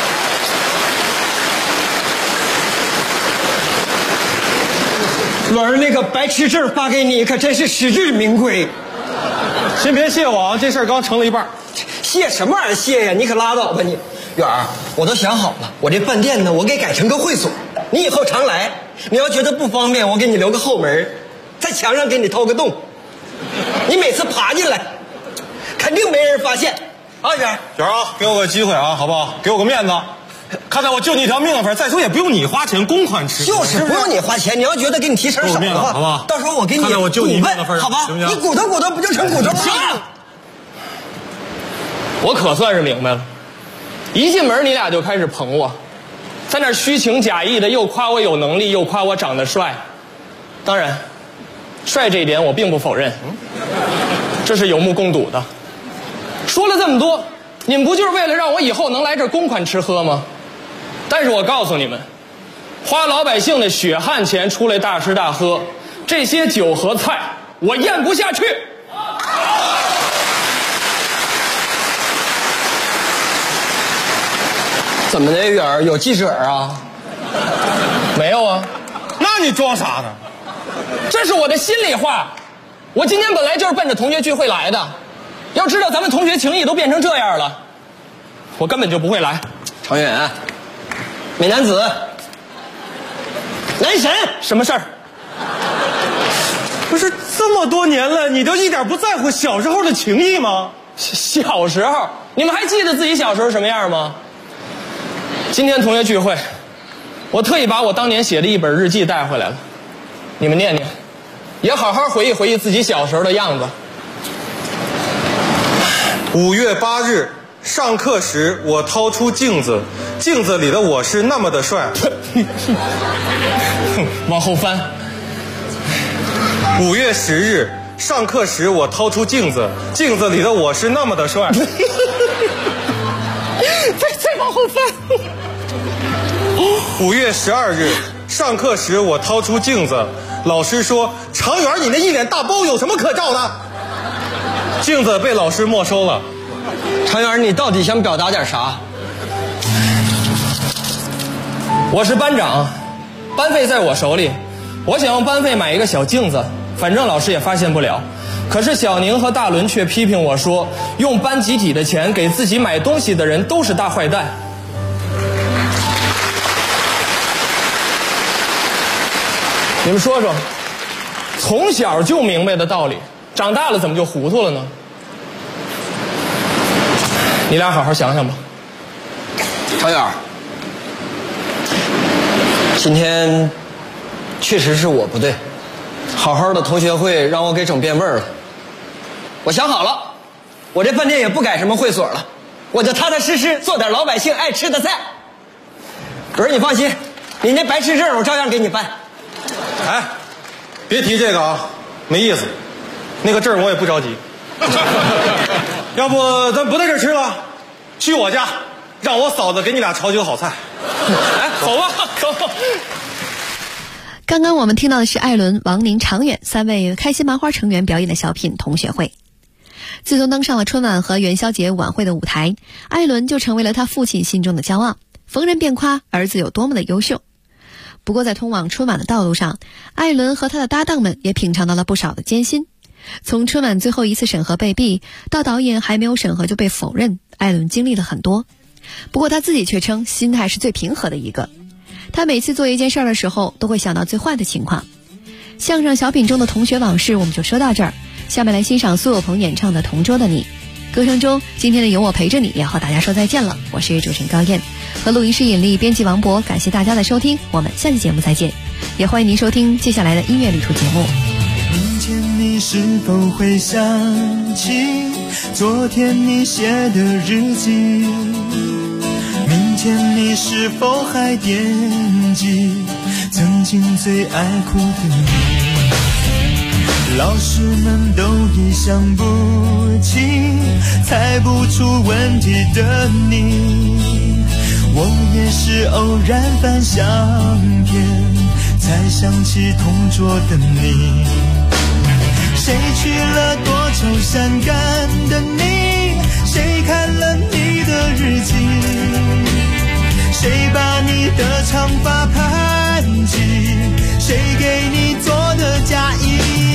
轮儿那个白痴证发给你，可真是实至名归。 先别谢我啊，这事儿刚成了一半。 谢什么玩意儿谢呀？你可拉倒吧你！ 远儿，我都想好了，我这饭店呢，我给改成个会所，你以后常来。你要觉得不方便，我给你留个后门，在墙上给你掏个洞，你每次爬进来，肯定没人发现。啊，远儿， 远儿啊，给我个机会啊，好不好？给我个面子。看在我救你一条命的份，再说也不用你花钱，公款吃。 就是不用你花钱，你要觉得给你提成少的话， 好不好？ 到时候我给你看在我救你一命的份， 好吧？ 行不行？ 你鼓捣鼓捣，不就成骨头了？ 行了，我可算是明白了。一进门你俩就开始捧我，在那虚情假意的，又夸我有能力，又夸我长得帅。当然，帅这一点我并不否认，这是有目共睹的。说了这么多，你们不就是为了让我以后能来这儿公款吃喝吗？但是我告诉你们，花老百姓的血汗钱出来大吃大喝，这些酒和菜我咽不下去。 怎么的，远儿有记者啊？ 没有啊。 那你装啥呢？ 这是我的心里话。我今天本来就是奔着同学聚会来的，要知道咱们同学情谊都变成这样了，我根本就不会来。 常远，美男子，男神， 什么事儿？ 不是这么多年了，你都一点不在乎小时候的情谊吗？ 小时候，你们还记得自己小时候什么样吗？今天同学聚会，我特意把我当年写的一本日记带回来了，你们念念，也好好回忆回忆自己小时候的样子。 5月8日上课时，我掏出镜子，镜子里的我是那么的帅。 往后翻。 5月10日上课时，我掏出镜子，镜子里的我是那么的帅。 再往后翻。 5月12日上课时，我掏出镜子，老师说：“常远，你那一脸大包有什么可照的？”镜子被老师没收了。 常远，你到底想表达点啥？ 我是班长，班费在我手里，我想用班费买一个小镜子，反正老师也发现不了。可是小宁和大伦却批评我说，用班集体的钱给自己买东西的人都是大坏蛋。你们说说，从小就明白的道理，长大了怎么就糊涂了呢？你俩好好想想吧。 常远，今天确实是我不对，好好的同学会让我给整变味儿了。我想好了，我这饭店也不改什么会所了，我就踏踏实实做点老百姓爱吃的菜。可是你放心，你那白痴证我照样给你办。 哎，别提这个啊，没意思。那个证我也不着急。要不咱不在这儿吃了，去我家，让我嫂子给你俩炒几个好菜。 哎，走吧，走。 刚刚我们听到的是艾伦、王宁、常远3位开心麻花成员表演的小品《同学会》。自从登上了春晚和元宵节晚会的舞台，艾伦就成为了他父亲心中的骄傲，逢人便夸儿子有多么的优秀。不过在通往春晚的道路上，艾伦和他的搭档们也品尝到了不少的艰辛。从春晚最后一次审核被毙，到导演还没有审核就被否认，艾伦经历了很多。不过他自己却称心态是最平和的一个。他每次做一件事的时候，都会想到最坏的情况。相声小品中的同学往事我们就说到这儿，下面来欣赏苏有朋演唱的《同桌的你》。歌声中，今天的有我陪着你也和大家说再见了。我是主持人高燕，和录音师尹丽、编辑王博，感谢大家的收听，我们下期节目再见。也欢迎您收听接下来的音乐旅途节目。 明天你是否会想起昨天你写的日记？明天你是否还惦记曾经最爱哭的你？老师们都已想不清猜不出问题的你，我也是偶然翻相片才想起同桌的你。谁去了多愁善感的你？谁看了你的日记？谁把你的长发盘起？谁给你做的嫁衣？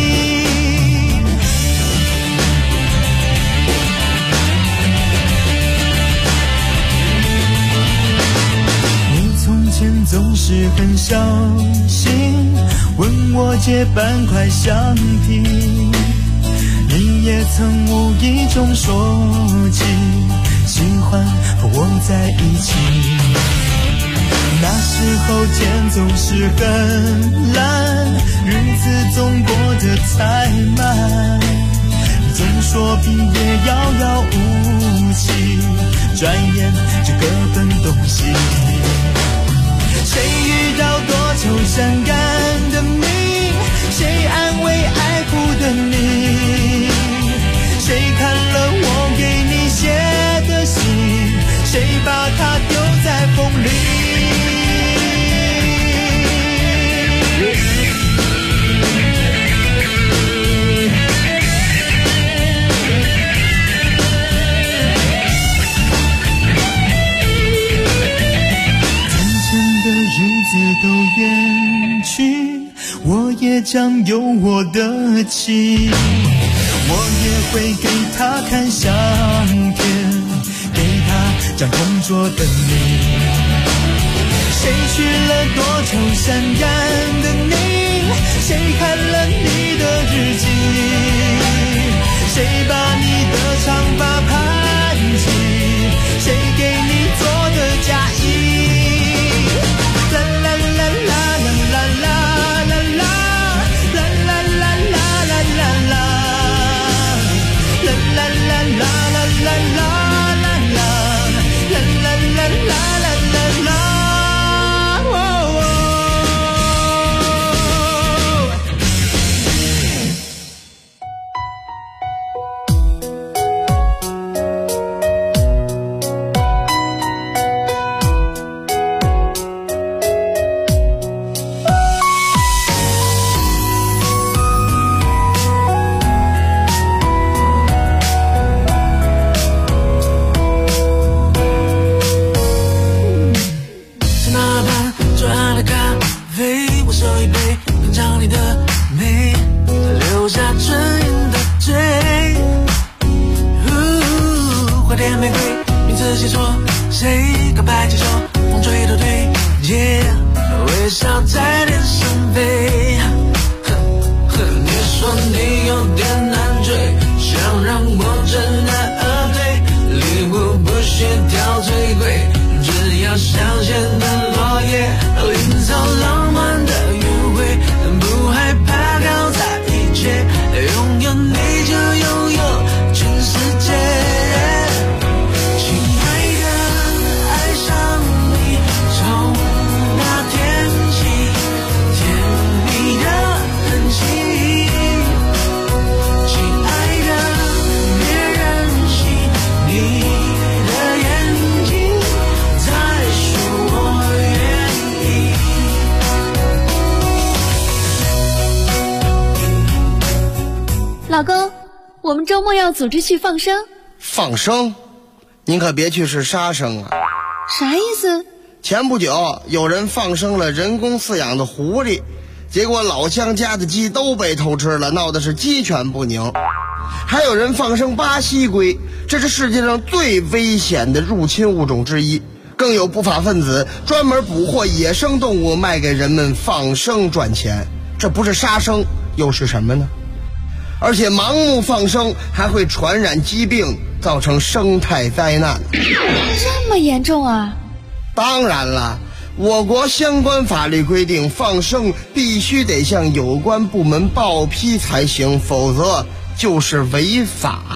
时很小心，问我借半块橡皮，你也曾无意中说起喜欢和我在一起。那时候天总是很蓝，日子总过得太慢，总说毕业遥遥无期，转眼就各奔东西。谁遇到多愁善感的你，谁安慰爱哭的你，谁看了我给你写的信，谁把它丢在风里。都远去，我也将有我的妻，我也会给他看相片，给他张同桌的你。谁去了多愁善感的你，谁看了你的日记，谁把你的长发盘起，谁给你做的嫁衣。 老公，我们周末要组织去放生。 放生？您可别去是杀生啊！ 啥意思？ 前不久有人放生了人工饲养的狐狸，结果老乡家的鸡都被偷吃了，闹的是鸡犬不宁。还有人放生巴西龟，这是世界上最危险的入侵物种之一。更有不法分子专门捕获野生动物卖给人们放生赚钱，这不是杀生又是什么呢？而且盲目放生还会传染疾病，造成生态灾难。 这么严重啊？ 当然了，我国相关法律规定，放生必须得向有关部门报批才行，否则就是违法。